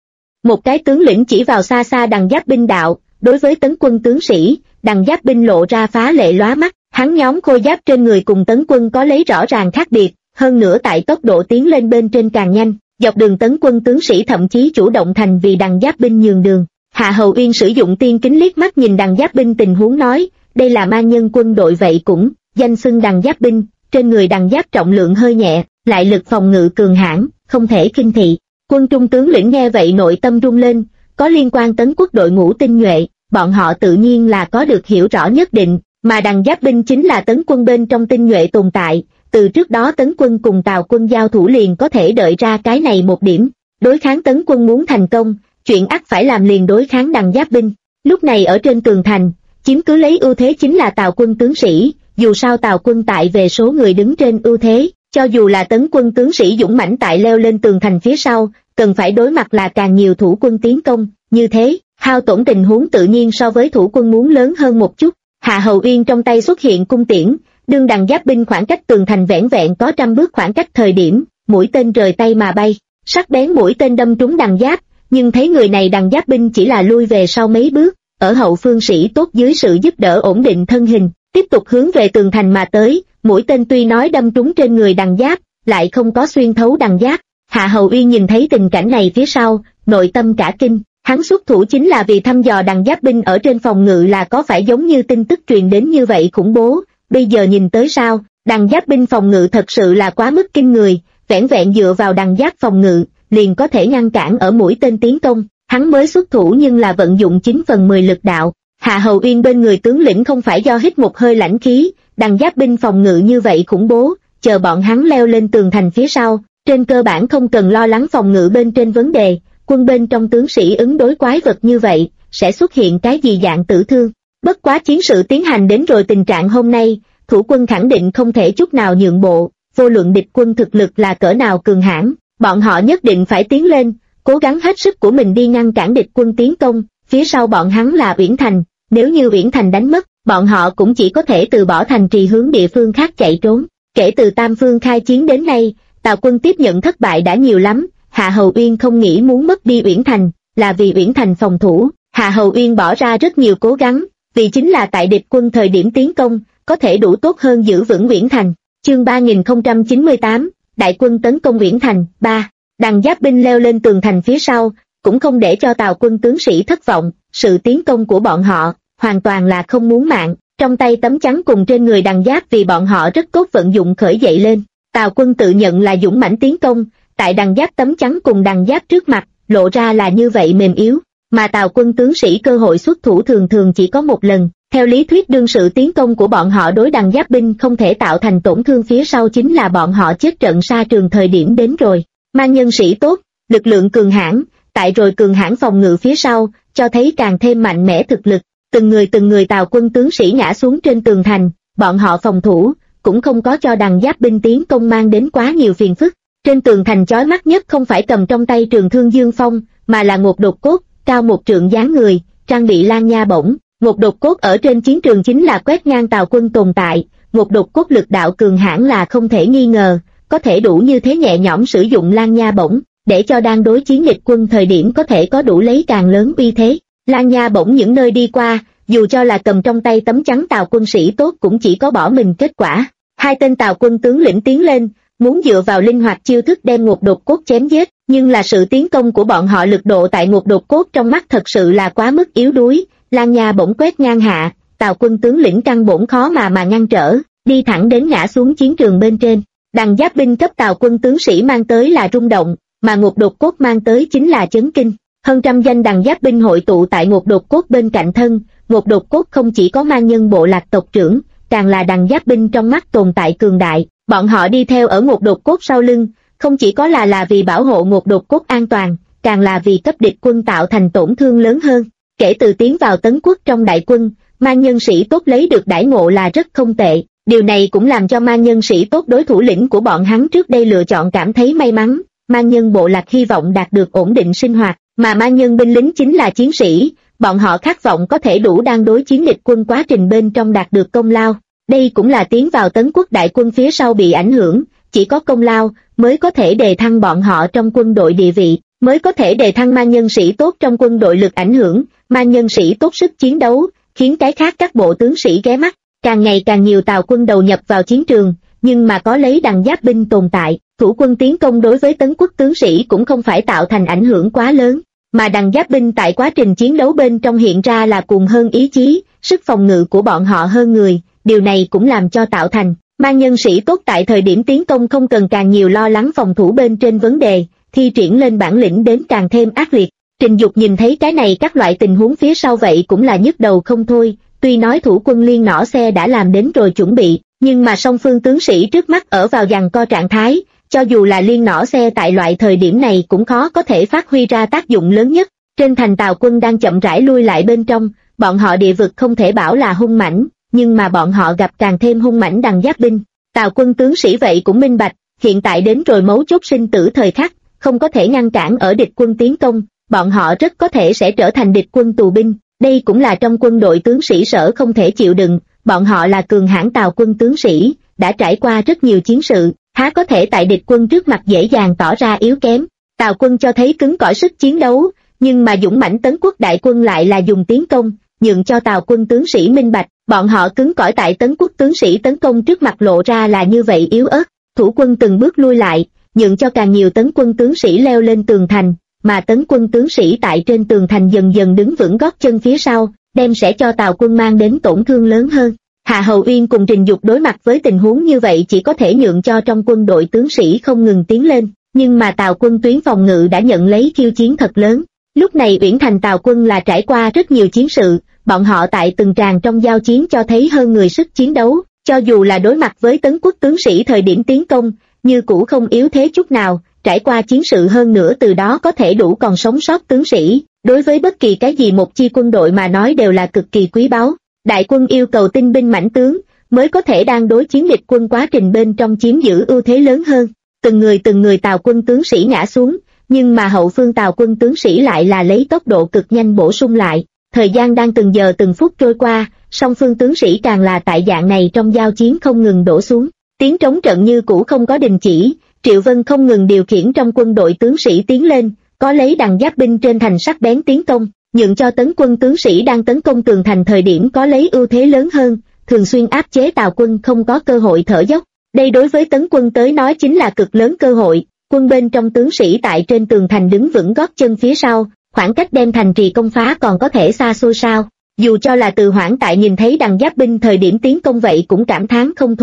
Một cái tướng lĩnh chỉ vào xa xa đằng giáp binh đạo, đối với tấn quân tướng sĩ, đằng giáp binh lộ ra phá lệ lóa mắt, hắn nhóm khôi giáp trên người cùng tấn quân có lấy rõ ràng khác biệt, hơn nữa tại tốc độ tiến lên bên trên càng nhanh, dọc đường tấn quân tướng sĩ thậm chí chủ động thành vì đằng giáp binh nhường đường. Hạ Hầu Uyên sử dụng tiên kính liếc mắt nhìn đằng giáp binh tình huống nói, đây là ma nhân quân đội vậy cũng, danh xưng đằng giáp binh, trên người đằng giáp trọng lượng hơi nhẹ, lại lực phòng ngự cường hãn, không thể khinh thị. Quân trung tướng lĩnh nghe vậy nội tâm rung lên, có liên quan tấn quốc đội ngũ tinh nhuệ, bọn họ tự nhiên là có được hiểu rõ nhất định, mà đằng giáp binh chính là tấn quân bên trong tinh nhuệ tồn tại, từ trước đó tấn quân cùng Tào quân giao thủ liền có thể đợi ra cái này một điểm, đối kháng tấn quân muốn thành công, chuyện ắt phải làm liền đối kháng đằng giáp binh. Lúc này ở trên tường thành, chiếm cứ lấy ưu thế chính là Tào quân tướng sĩ, dù sao Tào quân tại về số người đứng trên ưu thế, cho dù là tấn quân tướng sĩ dũng mãnh tại leo lên tường thành phía sau, cần phải đối mặt là càng nhiều thủ quân tiến công, như thế, hao tổn tình huống tự nhiên so với thủ quân muốn lớn hơn một chút. Hạ Hầu Uyên trong tay xuất hiện cung tiễn, đương đằng giáp binh khoảng cách tường thành vẻn vẹn có 100 bước khoảng cách thời điểm, mũi tên rời tay mà bay, sắc bén mũi tên đâm trúng đằng giáp, nhưng thấy người này đằng giáp binh chỉ là lui về sau mấy bước, ở hậu phương sĩ tốt dưới sự giúp đỡ ổn định thân hình, tiếp tục hướng về tường thành mà tới, mũi tên tuy nói đâm trúng trên người đằng giáp, lại không có xuyên thấu đằng giáp. Hạ Hầu Uyên nhìn thấy tình cảnh này phía sau, nội tâm cả kinh, hắn xuất thủ chính là vì thăm dò đằng giáp binh ở trên phòng ngự là có phải giống như tin tức truyền đến như vậy khủng bố, bây giờ nhìn tới sao, đằng giáp binh phòng ngự thật sự là quá mức kinh người, vẻn vẹn dựa vào đằng giáp phòng ngự, liền có thể ngăn cản ở mũi tên tiến công, hắn mới xuất thủ nhưng là vận dụng 9/10 lực đạo. Hạ Hầu Uyên bên người tướng lĩnh không phải do hít một hơi lãnh khí, đằng giáp binh phòng ngự như vậy khủng bố, chờ bọn hắn leo lên tường thành phía sau, trên cơ bản không cần lo lắng phòng ngự bên trên vấn đề, quân bên trong tướng sĩ ứng đối quái vật như vậy, sẽ xuất hiện cái gì dạng tử thương. Bất quá chiến sự tiến hành đến rồi tình trạng hôm nay, thủ quân khẳng định không thể chút nào nhượng bộ, vô luận địch quân thực lực là cỡ nào cường hãn, bọn họ nhất định phải tiến lên, cố gắng hết sức của mình đi ngăn cản địch quân tiến công, phía sau bọn hắn là Uyển Thành, nếu như Uyển Thành đánh mất, bọn họ cũng chỉ có thể từ bỏ thành trì hướng địa phương khác chạy trốn. Kể từ Tam Phương khai chiến đến nay, Tào quân tiếp nhận thất bại đã nhiều lắm, Hạ Hầu Uyên không nghĩ muốn mất đi Uyển Thành, là vì Uyển Thành phòng thủ, Hạ Hầu Uyên bỏ ra rất nhiều cố gắng, vì chính là tại địch quân thời điểm tiến công, có thể đủ tốt hơn giữ vững Uyển Thành. Chương 3098, Đại quân tấn công Uyển Thành, 3. Đằng giáp binh leo lên tường thành phía sau, cũng không để cho Tào quân tướng sĩ thất vọng, sự tiến công của bọn họ, hoàn toàn là không muốn mạng, trong tay tấm chắn cùng trên người đằng giáp vì bọn họ rất tốt vận dụng khởi dậy lên. Tào quân tự nhận là dũng mãnh tiến công, tại đằng giáp tấm chắn cùng đằng giáp trước mặt, lộ ra là như vậy mềm yếu, mà Tào quân tướng sĩ cơ hội xuất thủ thường thường chỉ có một lần. Theo lý thuyết đương sự tiến công của bọn họ đối đằng giáp binh không thể tạo thành tổn thương phía sau chính là bọn họ chết trận xa trường thời điểm đến rồi. Mang nhân sĩ tốt, lực lượng cường hãn, tại rồi cường hãn phòng ngự phía sau, cho thấy càng thêm mạnh mẽ thực lực. Từng người Tào quân tướng sĩ ngã xuống trên tường thành, bọn họ phòng thủ, cũng không có cho đằng giáp binh tiến công mang đến quá nhiều phiền phức. Trên tường thành chói mắt nhất không phải cầm trong tay trường thương Dương Phong, mà là Ngột Đột Cốt, cao 1 trượng dáng người, trang bị lang nha bổng. Ngột Đột Cốt ở trên chiến trường chính là quét ngang Tào quân tồn tại, Ngột Đột Cốt lực đạo cường hãn là không thể nghi ngờ, có thể đủ như thế nhẹ nhõm sử dụng lang nha bổng, để cho đang đối chiến địch quân thời điểm có thể có đủ lấy càng lớn uy thế. Lang nha bổng những nơi đi qua, dù cho là cầm trong tay tấm chắn Tào quân sĩ tốt cũng chỉ có bỏ mình kết quả. Hai tên Tào quân tướng lĩnh tiến lên, muốn dựa vào linh hoạt chiêu thức đem Ngột Đột Cốt chém giết, nhưng là sự tiến công của bọn họ lực độ tại Ngột Đột Cốt trong mắt thật sự là quá mức yếu đuối. Lang nha bổng quét ngang hạ, Tào quân tướng lĩnh căn bổn khó mà ngăn trở, đi thẳng đến ngã xuống chiến trường bên trên. Đằng giáp binh cấp Tào quân tướng sĩ mang tới là rung động, mà Ngột Đột Cốt mang tới chính là chấn kinh. Hơn trăm danh đằng giáp binh hội tụ tại Ngột Đột Cốt bên cạnh thân, Ngột Đột Cốt không chỉ có mang nhân bộ lạc tộc trưởng, càng là đằng giáp binh trong mắt tồn tại cường đại. Bọn họ đi theo ở Ngột Đột Cốt sau lưng, không chỉ có là vì bảo hộ Ngột Đột Cốt an toàn, càng là vì cấp địch quân tạo thành tổn thương lớn hơn. Kể từ tiến vào Tấn Quốc trong đại quân, mang nhân sĩ tốt lấy được đãi ngộ là rất không tệ, điều này cũng làm cho mang nhân sĩ tốt đối thủ lĩnh của bọn hắn trước đây lựa chọn cảm thấy may mắn. Mang nhân bộ lạc hy vọng đạt được ổn định sinh hoạt, mà mang nhân binh lính chính là chiến sĩ, bọn họ khát vọng có thể đủ đang đối chiến địch quân quá trình bên trong đạt được công lao. Đây cũng là tiến vào Tấn Quốc đại quân phía sau bị ảnh hưởng, chỉ có công lao mới có thể đề thăng bọn họ trong quân đội địa vị, mới có thể đề thăng mang nhân sĩ tốt trong quân đội lực ảnh hưởng. Mang nhân sĩ tốt sức chiến đấu, khiến cái khác các bộ tướng sĩ ghé mắt, càng ngày càng nhiều Tào quân đầu nhập vào chiến trường, nhưng mà có lấy đằng giáp binh tồn tại, thủ quân tiến công đối với Tấn Quốc tướng sĩ cũng không phải tạo thành ảnh hưởng quá lớn, mà đằng giáp binh tại quá trình chiến đấu bên trong hiện ra là cuồng hơn ý chí, sức phòng ngự của bọn họ hơn người, điều này cũng làm cho tạo thành, mang nhân sĩ tốt tại thời điểm tiến công không cần càng nhiều lo lắng phòng thủ bên trên vấn đề, thi triển lên bản lĩnh đến càng thêm ác liệt. Trình Dục nhìn thấy cái này các loại tình huống phía sau vậy cũng là nhức đầu không thôi, tuy nói thủ quân liên nỏ xe đã làm đến rồi chuẩn bị, nhưng mà song phương tướng sĩ trước mắt ở vào giằng co trạng thái, cho dù là liên nỏ xe tại loại thời điểm này cũng khó có thể phát huy ra tác dụng lớn nhất. Trên thành Tào quân đang chậm rãi lui lại bên trong, bọn họ địa vực không thể bảo là hung mãnh, nhưng mà bọn họ gặp càng thêm hung mãnh đằng giáp binh. Tào quân tướng sĩ vậy cũng minh bạch, hiện tại đến rồi mấu chốt sinh tử thời khắc, không có thể ngăn cản ở địch quân tiến công, bọn họ rất có thể sẽ trở thành địch quân tù binh. Đây cũng là trong quân đội tướng sĩ sở không thể chịu đựng, bọn họ là cường hãn Tào quân tướng sĩ, đã trải qua rất nhiều chiến sự, há có thể tại địch quân trước mặt dễ dàng tỏ ra yếu kém. Tào quân cho thấy cứng cỏi sức chiến đấu, nhưng mà dũng mãnh Tấn Quốc đại quân lại là dùng tiến công, nhượng cho Tào quân tướng sĩ minh bạch, bọn họ cứng cỏi tại Tấn Quốc tướng sĩ tấn công trước mặt lộ ra là như vậy yếu ớt. Thủ quân từng bước lui lại, nhượng cho càng nhiều Tấn quân tướng sĩ leo lên tường thành, mà Tấn quân tướng sĩ tại trên tường thành dần dần đứng vững gót chân phía sau, đem sẽ cho Tào quân mang đến tổn thương lớn hơn. Hạ Hầu Uyên cùng Trình Dục đối mặt với tình huống như vậy chỉ có thể nhượng cho trong quân đội tướng sĩ không ngừng tiến lên, nhưng mà Tào quân tuyến phòng ngự đã nhận lấy khiêu chiến thật lớn. Lúc này Uyển Thành Tào quân là trải qua rất nhiều chiến sự, bọn họ tại từng tràng trong giao chiến cho thấy hơn người sức chiến đấu, cho dù là đối mặt với Tấn Quốc tướng sĩ thời điểm tiến công, như cũ không yếu thế chút nào, trải qua chiến sự hơn nữa từ đó có thể đủ còn sống sót tướng sĩ, đối với bất kỳ cái gì một chi quân đội mà nói đều là cực kỳ quý báu. Đại quân yêu cầu tinh binh mãnh tướng, mới có thể đang đối chiến địch quân quá trình bên trong chiếm giữ ưu thế lớn hơn. Từng người Tào quân tướng sĩ ngã xuống, nhưng mà hậu phương Tào quân tướng sĩ lại là lấy tốc độ cực nhanh bổ sung lại. Thời gian đang từng giờ từng phút trôi qua, song phương tướng sĩ càng là tại dạng này trong giao chiến không ngừng đổ xuống. Tiếng trống trận như cũ không có đình chỉ, Triệu Vân không ngừng điều khiển trong quân đội tướng sĩ tiến lên, có lấy đằng giáp binh trên thành sắc bén tiến công, nhượng cho Tấn quân tướng sĩ đang tấn công tường thành thời điểm có lấy ưu thế lớn hơn, thường xuyên áp chế Tào quân không có cơ hội thở dốc. Đây đối với Tấn quân tới nói chính là cực lớn cơ hội, quân bên trong tướng sĩ tại trên tường thành đứng vững gót chân phía sau, khoảng cách đem thành trì công phá còn có thể xa xôi sao. Dù cho là Từ Hoảng tại nhìn thấy đằng giáp binh thời điểm tiến công vậy cũng cảm thán không thôi,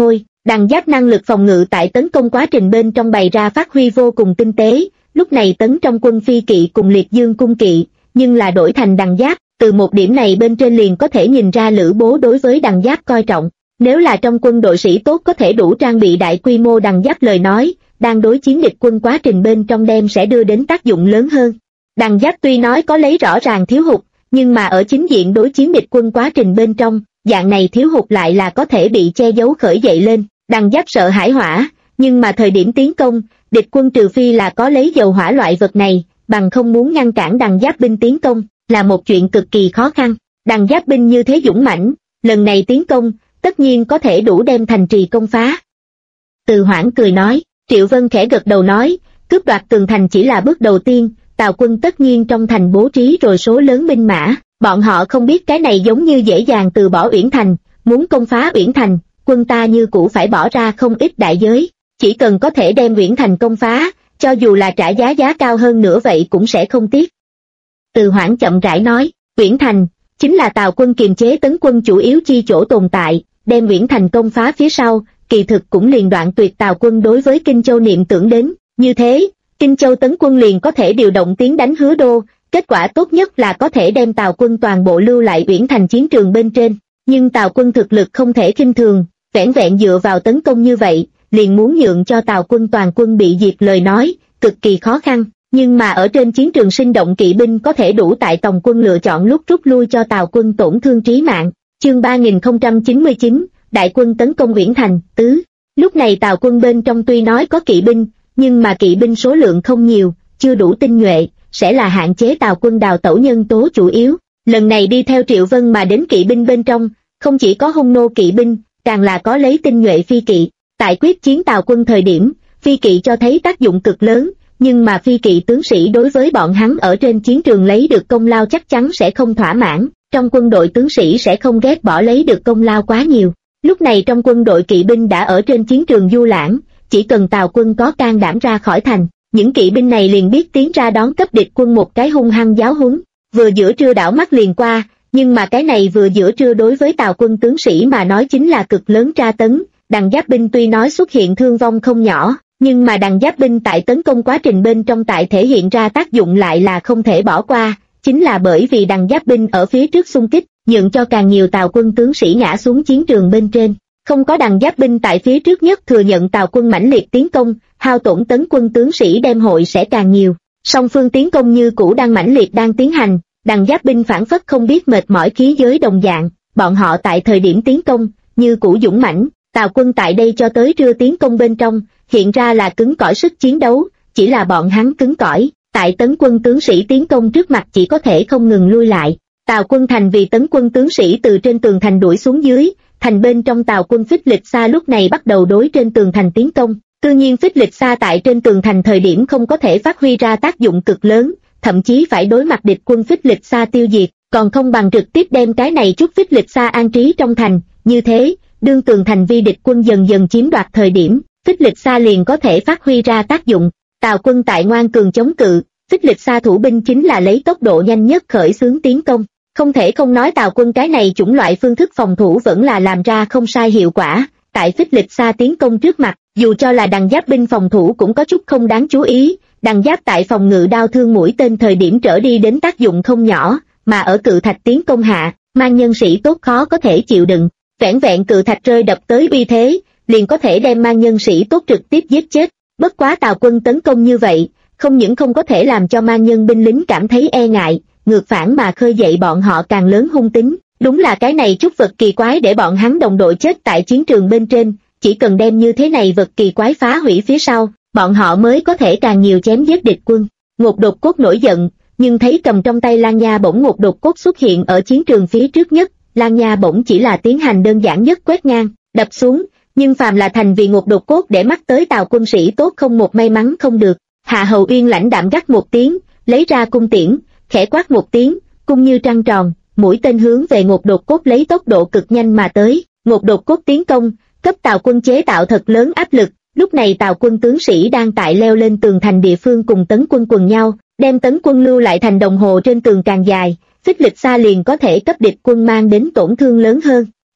Đằng giáp năng lực phòng ngự tại tấn công quá trình bên trong bày ra phát huy vô cùng tinh tế, lúc này tấn trong quân phi kỵ cùng liệt dương cung kỵ, nhưng là đổi thành đằng giáp, từ một điểm này bên trên liền có thể nhìn ra Lữ Bố đối với đằng giáp coi trọng. Nếu là trong quân đội sĩ tốt có thể đủ trang bị đại quy mô đằng giáp lời nói, đang đối chiến địch quân quá trình bên trong đem sẽ đưa đến tác dụng lớn hơn. Đằng giáp tuy nói có lấy rõ ràng thiếu hụt, nhưng mà ở chính diện đối chiến địch quân quá trình bên trong, dạng này thiếu hụt lại là có thể bị che giấu khởi dậy lên. Đằng giáp sợ hãi hỏa, nhưng mà thời điểm tiến công, địch quân trừ phi là có lấy dầu hỏa loại vật này, bằng không muốn ngăn cản đằng giáp binh tiến công, là một chuyện cực kỳ khó khăn. Đằng giáp binh như thế dũng mãnh, lần này tiến công, tất nhiên có thể đủ đem thành trì công phá. Từ Hoảng cười nói, Triệu Vân khẽ gật đầu nói, cướp đoạt tường thành chỉ là bước đầu tiên, Tào quân tất nhiên trong thành bố trí rồi số lớn binh mã, bọn họ không biết cái này giống như dễ dàng từ bỏ Uyển Thành, muốn công phá Uyển Thành, quân ta như cũ phải bỏ ra không ít đại giới, chỉ cần có thể đem Uyển Thành công phá, cho dù là trả giá cao hơn nữa vậy cũng sẽ không tiếc. Từ Hoảng chậm rãi nói, Uyển Thành, chính là Tào quân kiềm chế tấn quân chủ yếu chi chỗ tồn tại, đem Uyển Thành công phá phía sau, kỳ thực cũng liền đoạn tuyệt Tào quân đối với Kinh Châu niệm tưởng đến, như thế, Kinh Châu tấn quân liền có thể điều động tiến đánh Hứa Đô, kết quả tốt nhất là có thể đem Tào quân toàn bộ lưu lại Uyển Thành chiến trường bên trên, nhưng Tào quân thực lực không thể khinh thường, vẻn vẹn dựa vào tấn công như vậy, liền muốn nhượng cho Tào quân toàn quân bị diệt lời nói, cực kỳ khó khăn, nhưng mà ở trên chiến trường sinh động kỵ binh có thể đủ tại Tòng quân lựa chọn lúc rút lui cho Tào quân tổn thương trí mạng. Chương 3099, đại quân tấn công Uyển Thành, tứ. Lúc này Tào quân bên trong tuy nói có kỵ binh, nhưng mà kỵ binh số lượng không nhiều, chưa đủ tinh nhuệ, sẽ là hạn chế Tào quân đào tẩu nhân tố chủ yếu. Lần này đi theo Triệu Vân mà đến kỵ binh bên trong, không chỉ có hung nô kỵ binh, càng là có lấy tinh nhuệ phi kỵ. Tại quyết chiến Tào quân thời điểm, phi kỵ cho thấy tác dụng cực lớn, nhưng mà phi kỵ tướng sĩ đối với bọn hắn ở trên chiến trường lấy được công lao chắc chắn sẽ không thỏa mãn, trong quân đội tướng sĩ sẽ không ghét bỏ lấy được công lao quá nhiều. Lúc này trong quân đội kỵ binh đã ở trên chiến trường du lãng, chỉ cần Tào quân có can đảm ra khỏi thành, những kỵ binh này liền biết tiến ra đón cấp địch quân một cái hung hăng giáo huấn. Vừa giữa trưa đảo mắt liền qua, nhưng mà cái này vừa giữa trưa đối với Tào quân tướng sĩ mà nói chính là cực lớn tra tấn. Đằng giáp binh tuy nói xuất hiện thương vong không nhỏ, nhưng mà đằng giáp binh tại tấn công quá trình bên trong tại thể hiện ra tác dụng lại là không thể bỏ qua, chính là bởi vì đằng giáp binh ở phía trước xung kích, nhượng cho càng nhiều Tào quân tướng sĩ ngã xuống chiến trường bên trên. Không có đằng giáp binh tại phía trước nhất thừa nhận Tào quân mãnh liệt tiến công, hao tổn tấn quân tướng sĩ đem hội sẽ càng nhiều. Song phương tiến công như cũ đang mãnh liệt đang tiến hành, đằng giáp binh phản phất không biết mệt mỏi khí giới đồng dạng, bọn họ tại thời điểm tiến công, như cũ dũng mãnh. Tào quân tại đây cho tới trưa tiến công bên trong, hiện ra là cứng cỏi sức chiến đấu, chỉ là bọn hắn cứng cỏi, tại tấn quân tướng sĩ tiến công trước mặt chỉ có thể không ngừng lui lại. Tào quân thành vì tấn quân tướng sĩ từ trên tường thành đuổi xuống dưới, thành bên trong Tào quân Phích Lịch Sa lúc này bắt đầu đối trên tường thành tiến công. Tuy nhiên Phích Lịch Sa tại trên tường thành thời điểm không có thể phát huy ra tác dụng cực lớn, thậm chí phải đối mặt địch quân Phích Lịch Sa tiêu diệt, còn không bằng trực tiếp đem cái này chút Phích Lịch Sa an trí trong thành, như thế, đương tường thành vi địch quân dần dần chiếm đoạt thời điểm, Phích Lịch Sa liền có thể phát huy ra tác dụng. Tào quân tại ngoan cường chống cự, Phích Lịch Sa thủ binh chính là lấy tốc độ nhanh nhất khởi xướng tiến công. Không thể không nói Tào quân cái này chủng loại phương thức phòng thủ vẫn là làm ra không sai hiệu quả. Tại Phích Lịch Sa tiến công trước mặt, dù cho là đằng giáp binh phòng thủ cũng có chút không đáng chú ý, đằng giáp tại phòng ngự đao thương mũi tên thời điểm trở đi đến tác dụng không nhỏ, mà ở cự thạch tiến công hạ, mang nhân sĩ tốt khó có thể chịu đựng. Vẻn vẹn cự thạch rơi đập tới uy thế, liền có thể đem mang nhân sĩ tốt trực tiếp giết chết. Bất quá Tào quân tấn công như vậy, không những không có thể làm cho mang nhân binh lính cảm thấy e ngại, ngược phản mà khơi dậy bọn họ càng lớn hung tính. Đúng là cái này chút vật kỳ quái để bọn hắn đồng đội chết tại chiến trường bên trên, chỉ cần đem như thế này vật kỳ quái phá hủy phía sau, bọn họ mới có thể càng nhiều chém giết địch quân. Ngột Đột Cốt nổi giận, nhưng thấy cầm trong tay Lan Nha bổng Ngột Đột Cốt xuất hiện ở chiến trường phía trước nhất, Lan Nha bổng chỉ là tiến hành đơn giản nhất quét ngang, đập xuống, nhưng phàm là thành vì Ngột Đột Cốt để mắt tới Tào quân sĩ tốt không một may mắn không được. Hạ Hầu Uyên lãnh đạm gắt một tiếng, lấy ra cung tiễn, khẽ quát một tiếng, cung như trăng tròn, mũi tên hướng về Ngột Đột Cốt lấy tốc độ cực nhanh mà tới. Ngột Đột Cốt tiến công, cấp Tào quân chế tạo thật lớn áp lực. Lúc này Tào quân tướng sĩ đang tại leo lên tường thành địa phương cùng tấn quân quần nhau, đem tấn quân lưu lại thành đồng hồ trên tường càng dài, Phích Lịch Sa liền có thể cấp địch quân mang đến tổn thương lớn hơn.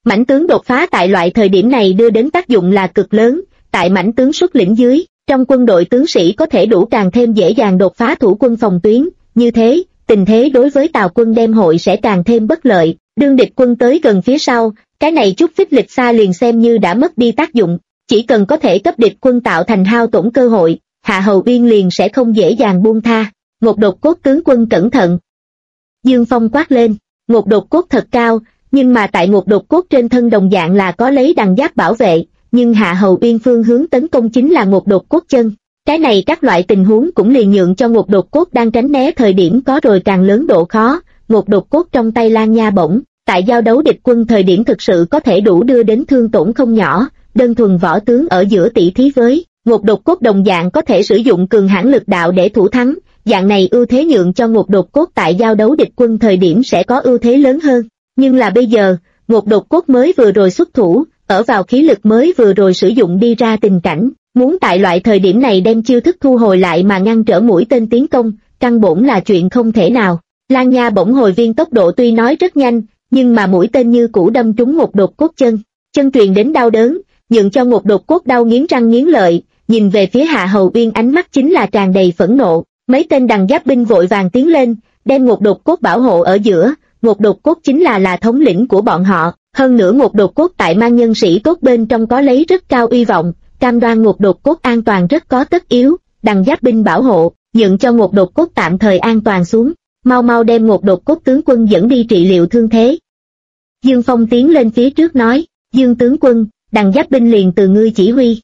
Mãnh tướng đột phá tại loại thời điểm này đưa đến tác dụng là cực lớn, tại mãnh tướng xuất lĩnh dưới, trong quân đội tướng sĩ có thể đủ càng thêm dễ dàng đột phá thủ quân phòng tuyến, như thế, tình thế đối với Tào quân đem hội sẽ càng thêm bất lợi, đương địch quân tới gần phía sau, cái này chút phích lịch xa liền xem như đã mất đi tác dụng, chỉ cần có thể cấp địch quân tạo thành hao tổn cơ hội, Hạ Hầu Uyên liền sẽ không dễ dàng buông tha. Ngột đột cốt tướng quân cẩn thận. Dương Phong quát lên, ngột đột cốt thật cao, nhưng mà tại ngột đột cốt trên thân đồng dạng là có lấy đằng giáp bảo vệ, nhưng Hạ Hầu Uyên phương hướng tấn công chính là ngột đột cốt chân. Cái này các loại tình huống cũng liền nhượng cho ngột đột cốt đang tránh né thời điểm có rồi càng lớn độ khó, ngột đột cốt trong tay Lan Nha bổng, tại giao đấu địch quân thời điểm thực sự có thể đủ đưa đến thương tổn không nhỏ, đơn thuần võ tướng ở giữa tỷ thí với, ngột đột cốt đồng dạng có thể sử dụng cường hãn lực đạo để thủ thắng, dạng này ưu thế nhượng cho ngột đột cốt tại giao đấu địch quân thời điểm sẽ có ưu thế lớn hơn, nhưng là bây giờ, ngột đột cốt mới vừa rồi xuất thủ, ở vào khí lực mới vừa rồi sử dụng đi ra tình cảnh, muốn tại loại thời điểm này đem chiêu thức thu hồi lại mà ngăn trở mũi tên tiến công, căn bổn là chuyện không thể nào. Lan Nha bổng hồi viên tốc độ tuy nói rất nhanh, nhưng mà mũi tên như cũ đâm trúng ngột đột cốt chân truyền đến đau đớn, nhượng cho ngột đột cốt đau nghiến răng nghiến lợi, nhìn về phía Hạ Hầu Uyên ánh mắt chính là tràn đầy phẫn nộ. Mấy tên đằng giáp binh vội vàng tiến lên, đem ngột đột cốt bảo hộ ở giữa, ngột đột cốt chính là thống lĩnh của bọn họ, hơn nữa ngột đột cốt tại mang nhân sĩ tốt bên trong có lấy rất cao uy vọng, cam đoan ngột đột cốt an toàn rất có tất yếu, đằng giáp binh bảo hộ, nhượng cho ngột đột cốt tạm thời an toàn xuống, mau mau đem ngột đột cốt tướng quân dẫn đi trị liệu thương thế. Dương Phong tiến lên phía trước nói, Dương tướng quân, đằng giáp binh liền từ ngươi chỉ huy.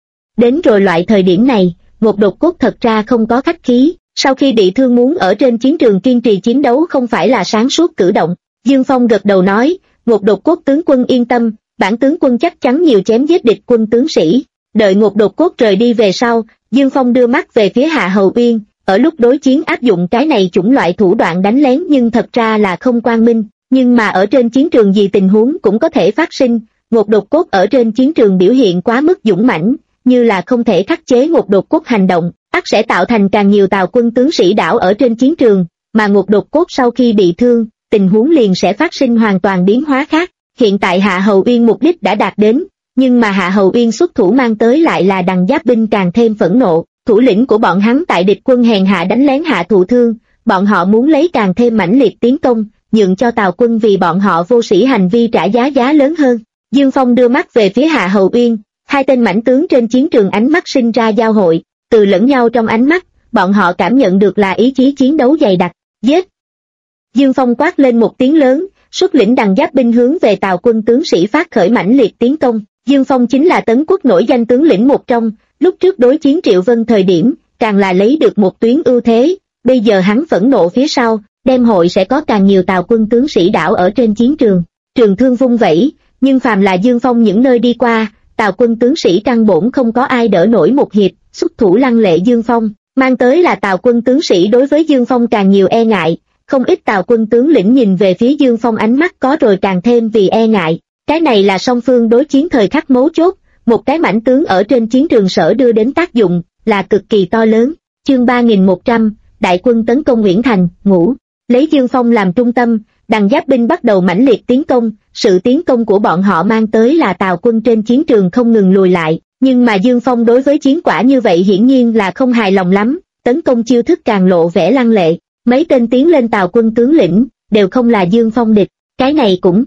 Đến rồi loại thời điểm này, ngột đột cốt thật ra không có khách khí, sau khi bị thương muốn ở trên chiến trường kiên trì chiến đấu không phải là sáng suốt cử động. Dương Phong gật đầu nói, ngột đột cốt tướng quân yên tâm, bản tướng quân chắc chắn nhiều chém giết địch quân tướng sĩ. Đợi ngột đột cốt rời đi về sau, Dương Phong đưa mắt về phía Hạ Hầu Uyên, ở lúc đối chiến áp dụng cái này chủng loại thủ đoạn đánh lén nhưng thật ra là không quang minh, nhưng mà ở trên chiến trường gì tình huống cũng có thể phát sinh, ngột đột cốt ở trên chiến trường biểu hiện quá mức dũng mãnh, như là không thể khắc chế ngột đột cốt hành động, ắt sẽ tạo thành càng nhiều Tào quân tướng sĩ đảo ở trên chiến trường, mà ngột đột cốt sau khi bị thương, tình huống liền sẽ phát sinh hoàn toàn biến hóa khác. Hiện tại Hạ Hầu Uyên mục đích đã đạt đến, nhưng mà Hạ Hầu Uyên xuất thủ mang tới lại là đằng giáp binh càng thêm phẫn nộ, thủ lĩnh của bọn hắn tại địch quân hèn hạ đánh lén hạ thụ thương, bọn họ muốn lấy càng thêm mãnh liệt tiến công, nhượng cho Tào quân vì bọn họ vô sĩ hành vi trả giá lớn hơn. Dương Phong đưa mắt về phía Hạ Hầu Uyên, hai tên mãnh tướng trên chiến trường ánh mắt sinh ra giao hội, từ lẫn nhau trong ánh mắt, bọn họ cảm nhận được là ý chí chiến đấu dày đặc. Giết! Dương Phong quát lên một tiếng lớn, xuất lĩnh đằng giáp binh hướng về Tào quân tướng sĩ phát khởi mãnh liệt tiến công. Dương Phong chính là Tấn Quốc nổi danh tướng lĩnh một trong, lúc trước đối chiến Triệu Vân thời điểm, càng là lấy được một tuyến ưu thế, bây giờ hắn phẫn nộ phía sau, đem hội sẽ có càng nhiều Tào quân tướng sĩ đảo ở trên chiến trường. Trường thương vung vẩy, nhưng phàm là Dương Phong những nơi đi qua, Tào quân tướng sĩ căn bổn không có ai đỡ nổi một hiệp, xuất thủ lăng lệ Dương Phong, mang tới là Tào quân tướng sĩ đối với Dương Phong càng nhiều e ngại, không ít Tào quân tướng lĩnh nhìn về phía Dương Phong ánh mắt có rồi càng thêm vì e ngại. Cái này là song phương đối chiến thời khắc mấu chốt, một cái mãnh tướng ở trên chiến trường sở đưa đến tác dụng, là cực kỳ to lớn. Chương 3100, đại quân tấn công Uyển Thành, ngũ. Lấy Dương Phong làm trung tâm, đằng giáp binh bắt đầu mãnh liệt tiến công, sự tiến công của bọn họ mang tới là Tào quân trên chiến trường không ngừng lùi lại, nhưng mà Dương Phong đối với chiến quả như vậy hiển nhiên là không hài lòng lắm, tấn công chiêu thức càng lộ vẻ lăng lệ, mấy tên tiến lên Tào quân tướng lĩnh, đều không là Dương Phong địch, cái này cũng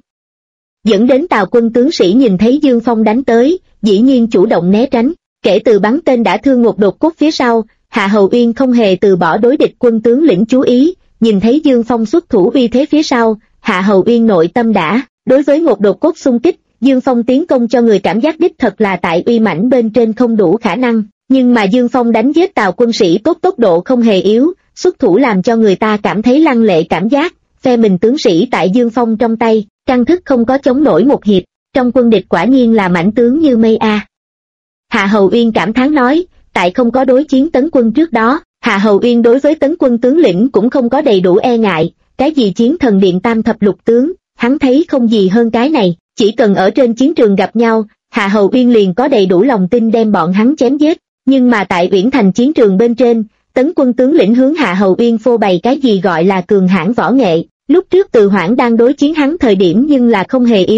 dẫn đến Tào quân tướng sĩ nhìn thấy Dương Phong đánh tới, dĩ nhiên chủ động né tránh, kể từ bắn tên đã thương ngột đột cốt phía sau, Hạ Hầu Uyên không hề từ bỏ đối địch quân tướng lĩnh chú ý, nhìn thấy Dương Phong xuất thủ uy thế phía sau, Hạ Hầu Uyên nội tâm đã, đối với ngột đột cốt xung kích, Dương Phong tiến công cho người cảm giác đích thật là tại uy mãnh bên trên không đủ khả năng, nhưng mà Dương Phong đánh giết Tào quân sĩ tốc độ không hề yếu, xuất thủ làm cho người ta cảm thấy lăng lệ cảm giác, phe mình tướng sĩ tại Dương Phong trong tay, căn thức không có chống nổi một hiệp, trong quân địch quả nhiên là mãnh tướng như mây a. Hạ Hầu Uyên cảm thán nói, tại không có đối chiến Tấn quân trước đó, Hạ Hầu Uyên đối với Tấn quân tướng lĩnh cũng không có đầy đủ e ngại, cái gì chiến thần điện tam thập lục tướng, hắn thấy không gì hơn cái này, chỉ cần ở trên chiến trường gặp nhau, Hạ Hầu Uyên liền có đầy đủ lòng tin đem bọn hắn chém giết, nhưng mà tại Uyển Thành chiến trường bên trên, Tấn quân tướng lĩnh hướng Hạ Hầu Uyên phô bày cái gì gọi là cường hãn võ nghệ, lúc trước Từ Hoảng đang đối chiến hắn thời điểm nhưng là không hề yếu,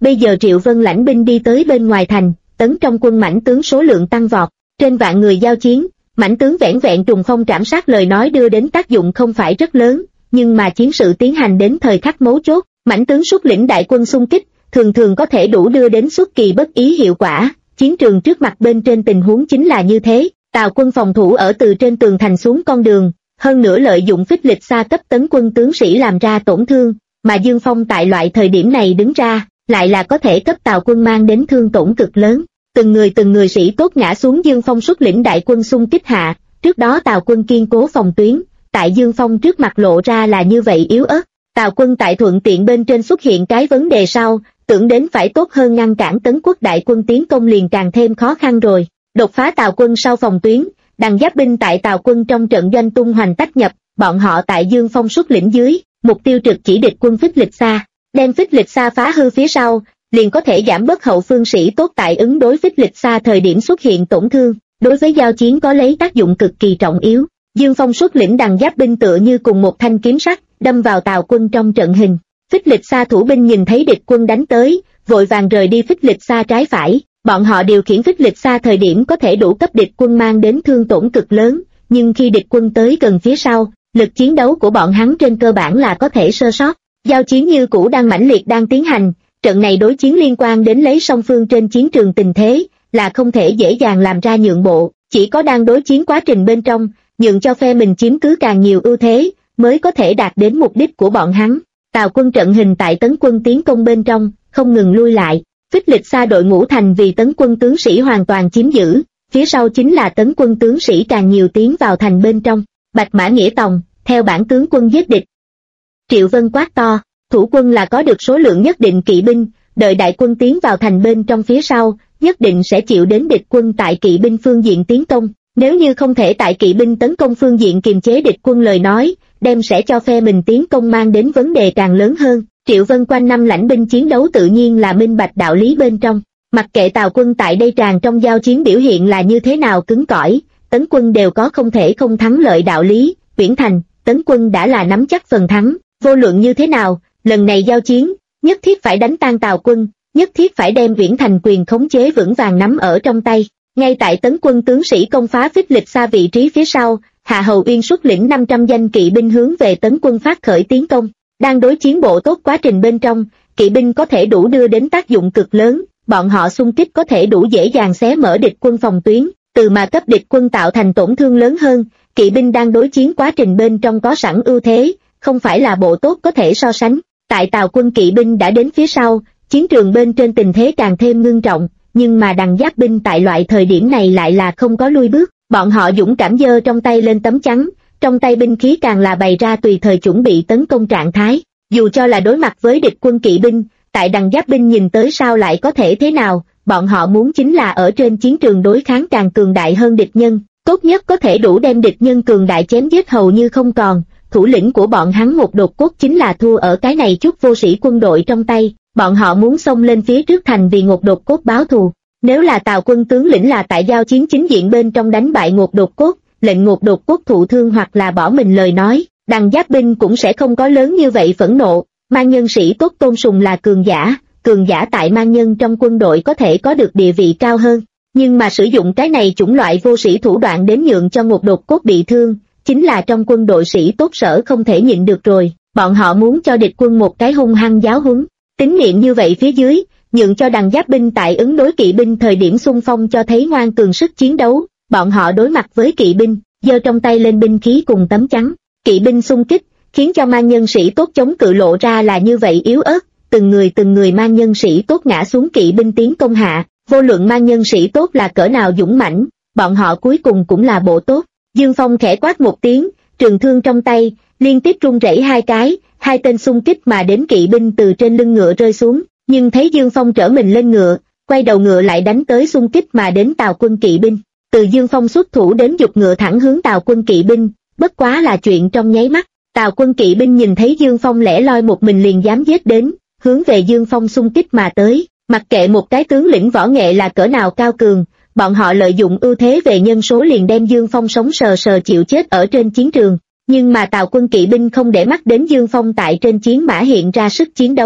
Bây giờ Triệu Vân lãnh binh đi tới bên ngoài thành, tấn trong quân mãnh tướng số lượng tăng vọt, trên vạn người giao chiến, mãnh tướng vẻn vẹn trùng phong trảm sát lời nói đưa đến tác dụng không phải rất lớn, nhưng mà chiến sự tiến hành đến thời khắc mấu chốt, mãnh tướng xuất lĩnh đại quân xung kích, thường thường có thể đủ đưa đến xuất kỳ bất ý hiệu quả. Chiến trường trước mặt bên trên tình huống chính là như thế, Tào quân phòng thủ ở từ trên tường thành xuống con đường, hơn nữa lợi dụng phích lịch xa cấp tấn quân tướng sĩ làm ra tổn thương, mà Dương Phong tại loại thời điểm này đứng ra, lại là có thể cấp Tào quân mang đến thương tổn cực lớn. Từng người sĩ tốt ngã xuống Dương Phong xuất lĩnh đại quân xung kích hạ, trước đó Tào quân kiên cố phòng tuyến, tại Dương Phong trước mặt lộ ra là như vậy yếu ớt. Tào quân tại thuận tiện bên trên xuất hiện cái vấn đề sau, tưởng đến phải tốt hơn ngăn cản Tấn quốc đại quân tiến công liền càng thêm khó khăn rồi. Đột phá Tào quân sau phòng tuyến, đằng giáp binh tại Tào quân trong trận doanh tung hoành tách nhập, bọn họ tại Dương Phong xuất lĩnh dưới, mục tiêu trực chỉ địch quân phích lịch xa, đem phích lịch xa phá hư phía sau, liền có thể giảm bớt hậu phương sĩ tốt tại ứng đối phích lịch xa thời điểm xuất hiện tổn thương, đối với giao chiến có lấy tác dụng cực kỳ trọng yếu. Dương Phong xuất lĩnh đằng giáp binh tựa như cùng một thanh kiếm sắt, đâm vào Tào quân trong trận hình. Phích lịch xa thủ binh nhìn thấy địch quân đánh tới, vội vàng rời đi phích lịch xa trái phải, bọn họ điều khiển phích lịch xa thời điểm có thể đủ cấp địch quân mang đến thương tổn cực lớn, nhưng khi địch quân tới gần phía sau, lực chiến đấu của bọn hắn trên cơ bản là có thể sơ sót. Giao chiến như cũ đang mãnh liệt đang tiến hành, trận này đối chiến liên quan đến lấy song phương trên chiến trường tình thế, là không thể dễ dàng làm ra nhượng bộ, chỉ có đang đối chiến quá trình bên trong, nhượng cho phe mình chiếm cứ càng nhiều ưu thế, mới có thể đạt đến mục đích của bọn hắn. Tào quân trận hình tại tấn quân tiến công bên trong, không ngừng lui lại, phích lịch xa đội ngũ thành vì tấn quân tướng sĩ hoàn toàn chiếm giữ, phía sau chính là tấn quân tướng sĩ càng nhiều tiến vào thành bên trong. Bạch Mã Nghĩa Tòng, theo bản tướng quân giết địch. Triệu Vân quát to, thủ quân là có được số lượng nhất định kỵ binh, đợi đại quân tiến vào thành bên trong phía sau, nhất định sẽ chịu đến địch quân tại kỵ binh phương diện tiến công. Nếu như không thể tại kỵ binh tấn công phương diện kiềm chế địch quân lời nói, đem sẽ cho phe mình tiến công mang đến vấn đề càng lớn hơn. Triệu Vân quanh năm lãnh binh chiến đấu tự nhiên là minh bạch đạo lý bên trong. Mặc kệ Tào quân tại đây tràn trong giao chiến biểu hiện là như thế nào cứng cỏi, tấn quân đều có không thể không thắng lợi đạo lý. Uyển Thành, tấn quân đã là nắm chắc phần thắng, vô luận như thế nào, lần này giao chiến, nhất thiết phải đánh tan Tào quân, nhất thiết phải đem Uyển Thành quyền khống chế vững vàng nắm ở trong tay. Ngay tại tấn quân tướng sĩ công phá phích lịch xa vị trí phía sau, Hạ Hầu Uyên xuất lĩnh 500 danh kỵ binh hướng về tấn quân phát khởi tiến công. Đang đối chiến bộ tốt quá trình bên trong, kỵ binh có thể đủ đưa đến tác dụng cực lớn, bọn họ xung kích có thể đủ dễ dàng xé mở địch quân phòng tuyến, từ mà cấp địch quân tạo thành tổn thương lớn hơn. Kỵ binh đang đối chiến quá trình bên trong có sẵn ưu thế, không phải là bộ tốt có thể so sánh. Tại Tào quân kỵ binh đã đến phía sau, chiến trường bên trên tình thế càng thêm ngưng trọng, nhưng mà đằng giáp binh tại loại thời điểm này lại là không có lui bước, bọn họ dũng cảm giơ trong tay lên tấm chắn, trong tay binh khí càng là bày ra tùy thời chuẩn bị tấn công trạng thái. Dù cho là đối mặt với địch quân kỵ binh, tại đằng giáp binh nhìn tới sao lại có thể thế nào, bọn họ muốn chính là ở trên chiến trường đối kháng càng cường đại hơn địch nhân, tốt nhất có thể đủ đem địch nhân cường đại chém giết hầu như không còn. Thủ lĩnh của bọn hắn một đột cốt chính là thua ở cái này chút vô sĩ quân đội trong tay, bọn họ muốn xông lên phía trước thành vì Ngột Đột Cốt báo thù. Nếu là Tào quân tướng lĩnh là tại giao chiến chính diện bên trong đánh bại Ngột Đột Cốt, lệnh Ngột Đột Cốt thụ thương hoặc là bỏ mình lời nói, đằng giáp binh cũng sẽ không có lớn như vậy phẫn nộ. Mang nhân sĩ tốt tôn sùng là cường giả tại mang nhân trong quân đội có thể có được địa vị cao hơn, nhưng mà sử dụng cái này chủng loại vô sĩ thủ đoạn đến nhượng cho Ngột Đột Cốt bị thương, chính là trong quân đội sĩ tốt sở không thể nhịn được rồi. Bọn họ muốn cho địch quân một cái hung hăng giáo huấn. Tín niệm như vậy phía dưới, nhượng cho đằng giáp binh tại ứng đối kỵ binh thời điểm xung phong cho thấy ngoan cường sức chiến đấu. Bọn họ đối mặt với kỵ binh, giơ trong tay lên binh khí cùng tấm chắn, kỵ binh xung kích, khiến cho mang nhân sĩ tốt chống cự lộ ra là như vậy yếu ớt. Từng người mang nhân sĩ tốt ngã xuống kỵ binh tiến công hạ, vô luận mang nhân sĩ tốt là cỡ nào dũng mãnh, bọn họ cuối cùng cũng là bộ tốt. Dương Phong khẽ quát một tiếng, trường thương trong tay, liên tiếp rung rẩy hai cái, hai tên xung kích mà đến kỵ binh từ trên lưng ngựa rơi xuống, nhưng thấy Dương Phong trở mình lên ngựa, quay đầu ngựa lại đánh tới xung kích mà đến Tào quân kỵ binh. Từ Dương Phong xuất thủ đến giục ngựa thẳng hướng Tào quân kỵ binh, bất quá là chuyện trong nháy mắt. Tào quân kỵ binh nhìn thấy Dương Phong lẻ loi một mình liền dám giết đến, hướng về Dương Phong xung kích mà tới, mặc kệ một cái tướng lĩnh võ nghệ là cỡ nào cao cường, bọn họ lợi dụng ưu thế về nhân số liền đem Dương Phong sống sờ sờ chịu chết ở trên chiến trường. Nhưng mà Tào quân kỵ binh không để mắt đến Dương Phong tại trên chiến mã hiện ra sức chiến đấu,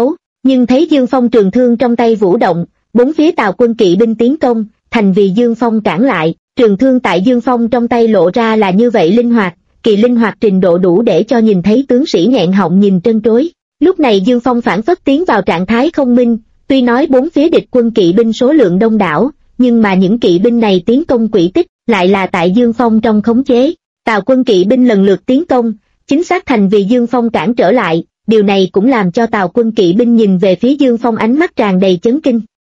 Nhưng thấy Dương Phong trường thương trong tay vũ động, bốn phía Tào quân kỵ binh tiến công, thành vì Dương Phong cản lại, trường thương tại Dương Phong trong tay lộ ra là như vậy linh hoạt, kỳ linh hoạt trình độ đủ để cho nhìn thấy tướng sĩ nghẹn họng nhìn trân trối. Lúc này Dương Phong phản phất tiến vào trạng thái không minh, tuy nói bốn phía địch quân kỵ binh số lượng đông đảo, nhưng mà những kỵ binh này tiến công quỹ tích lại là tại Dương Phong trong khống chế. Tào quân kỵ binh lần lượt tiến công, chính xác thành vì Dương Phong cản trở lại, điều này cũng làm cho Tào quân kỵ binh nhìn về phía Dương Phong ánh mắt tràn đầy chấn kinh.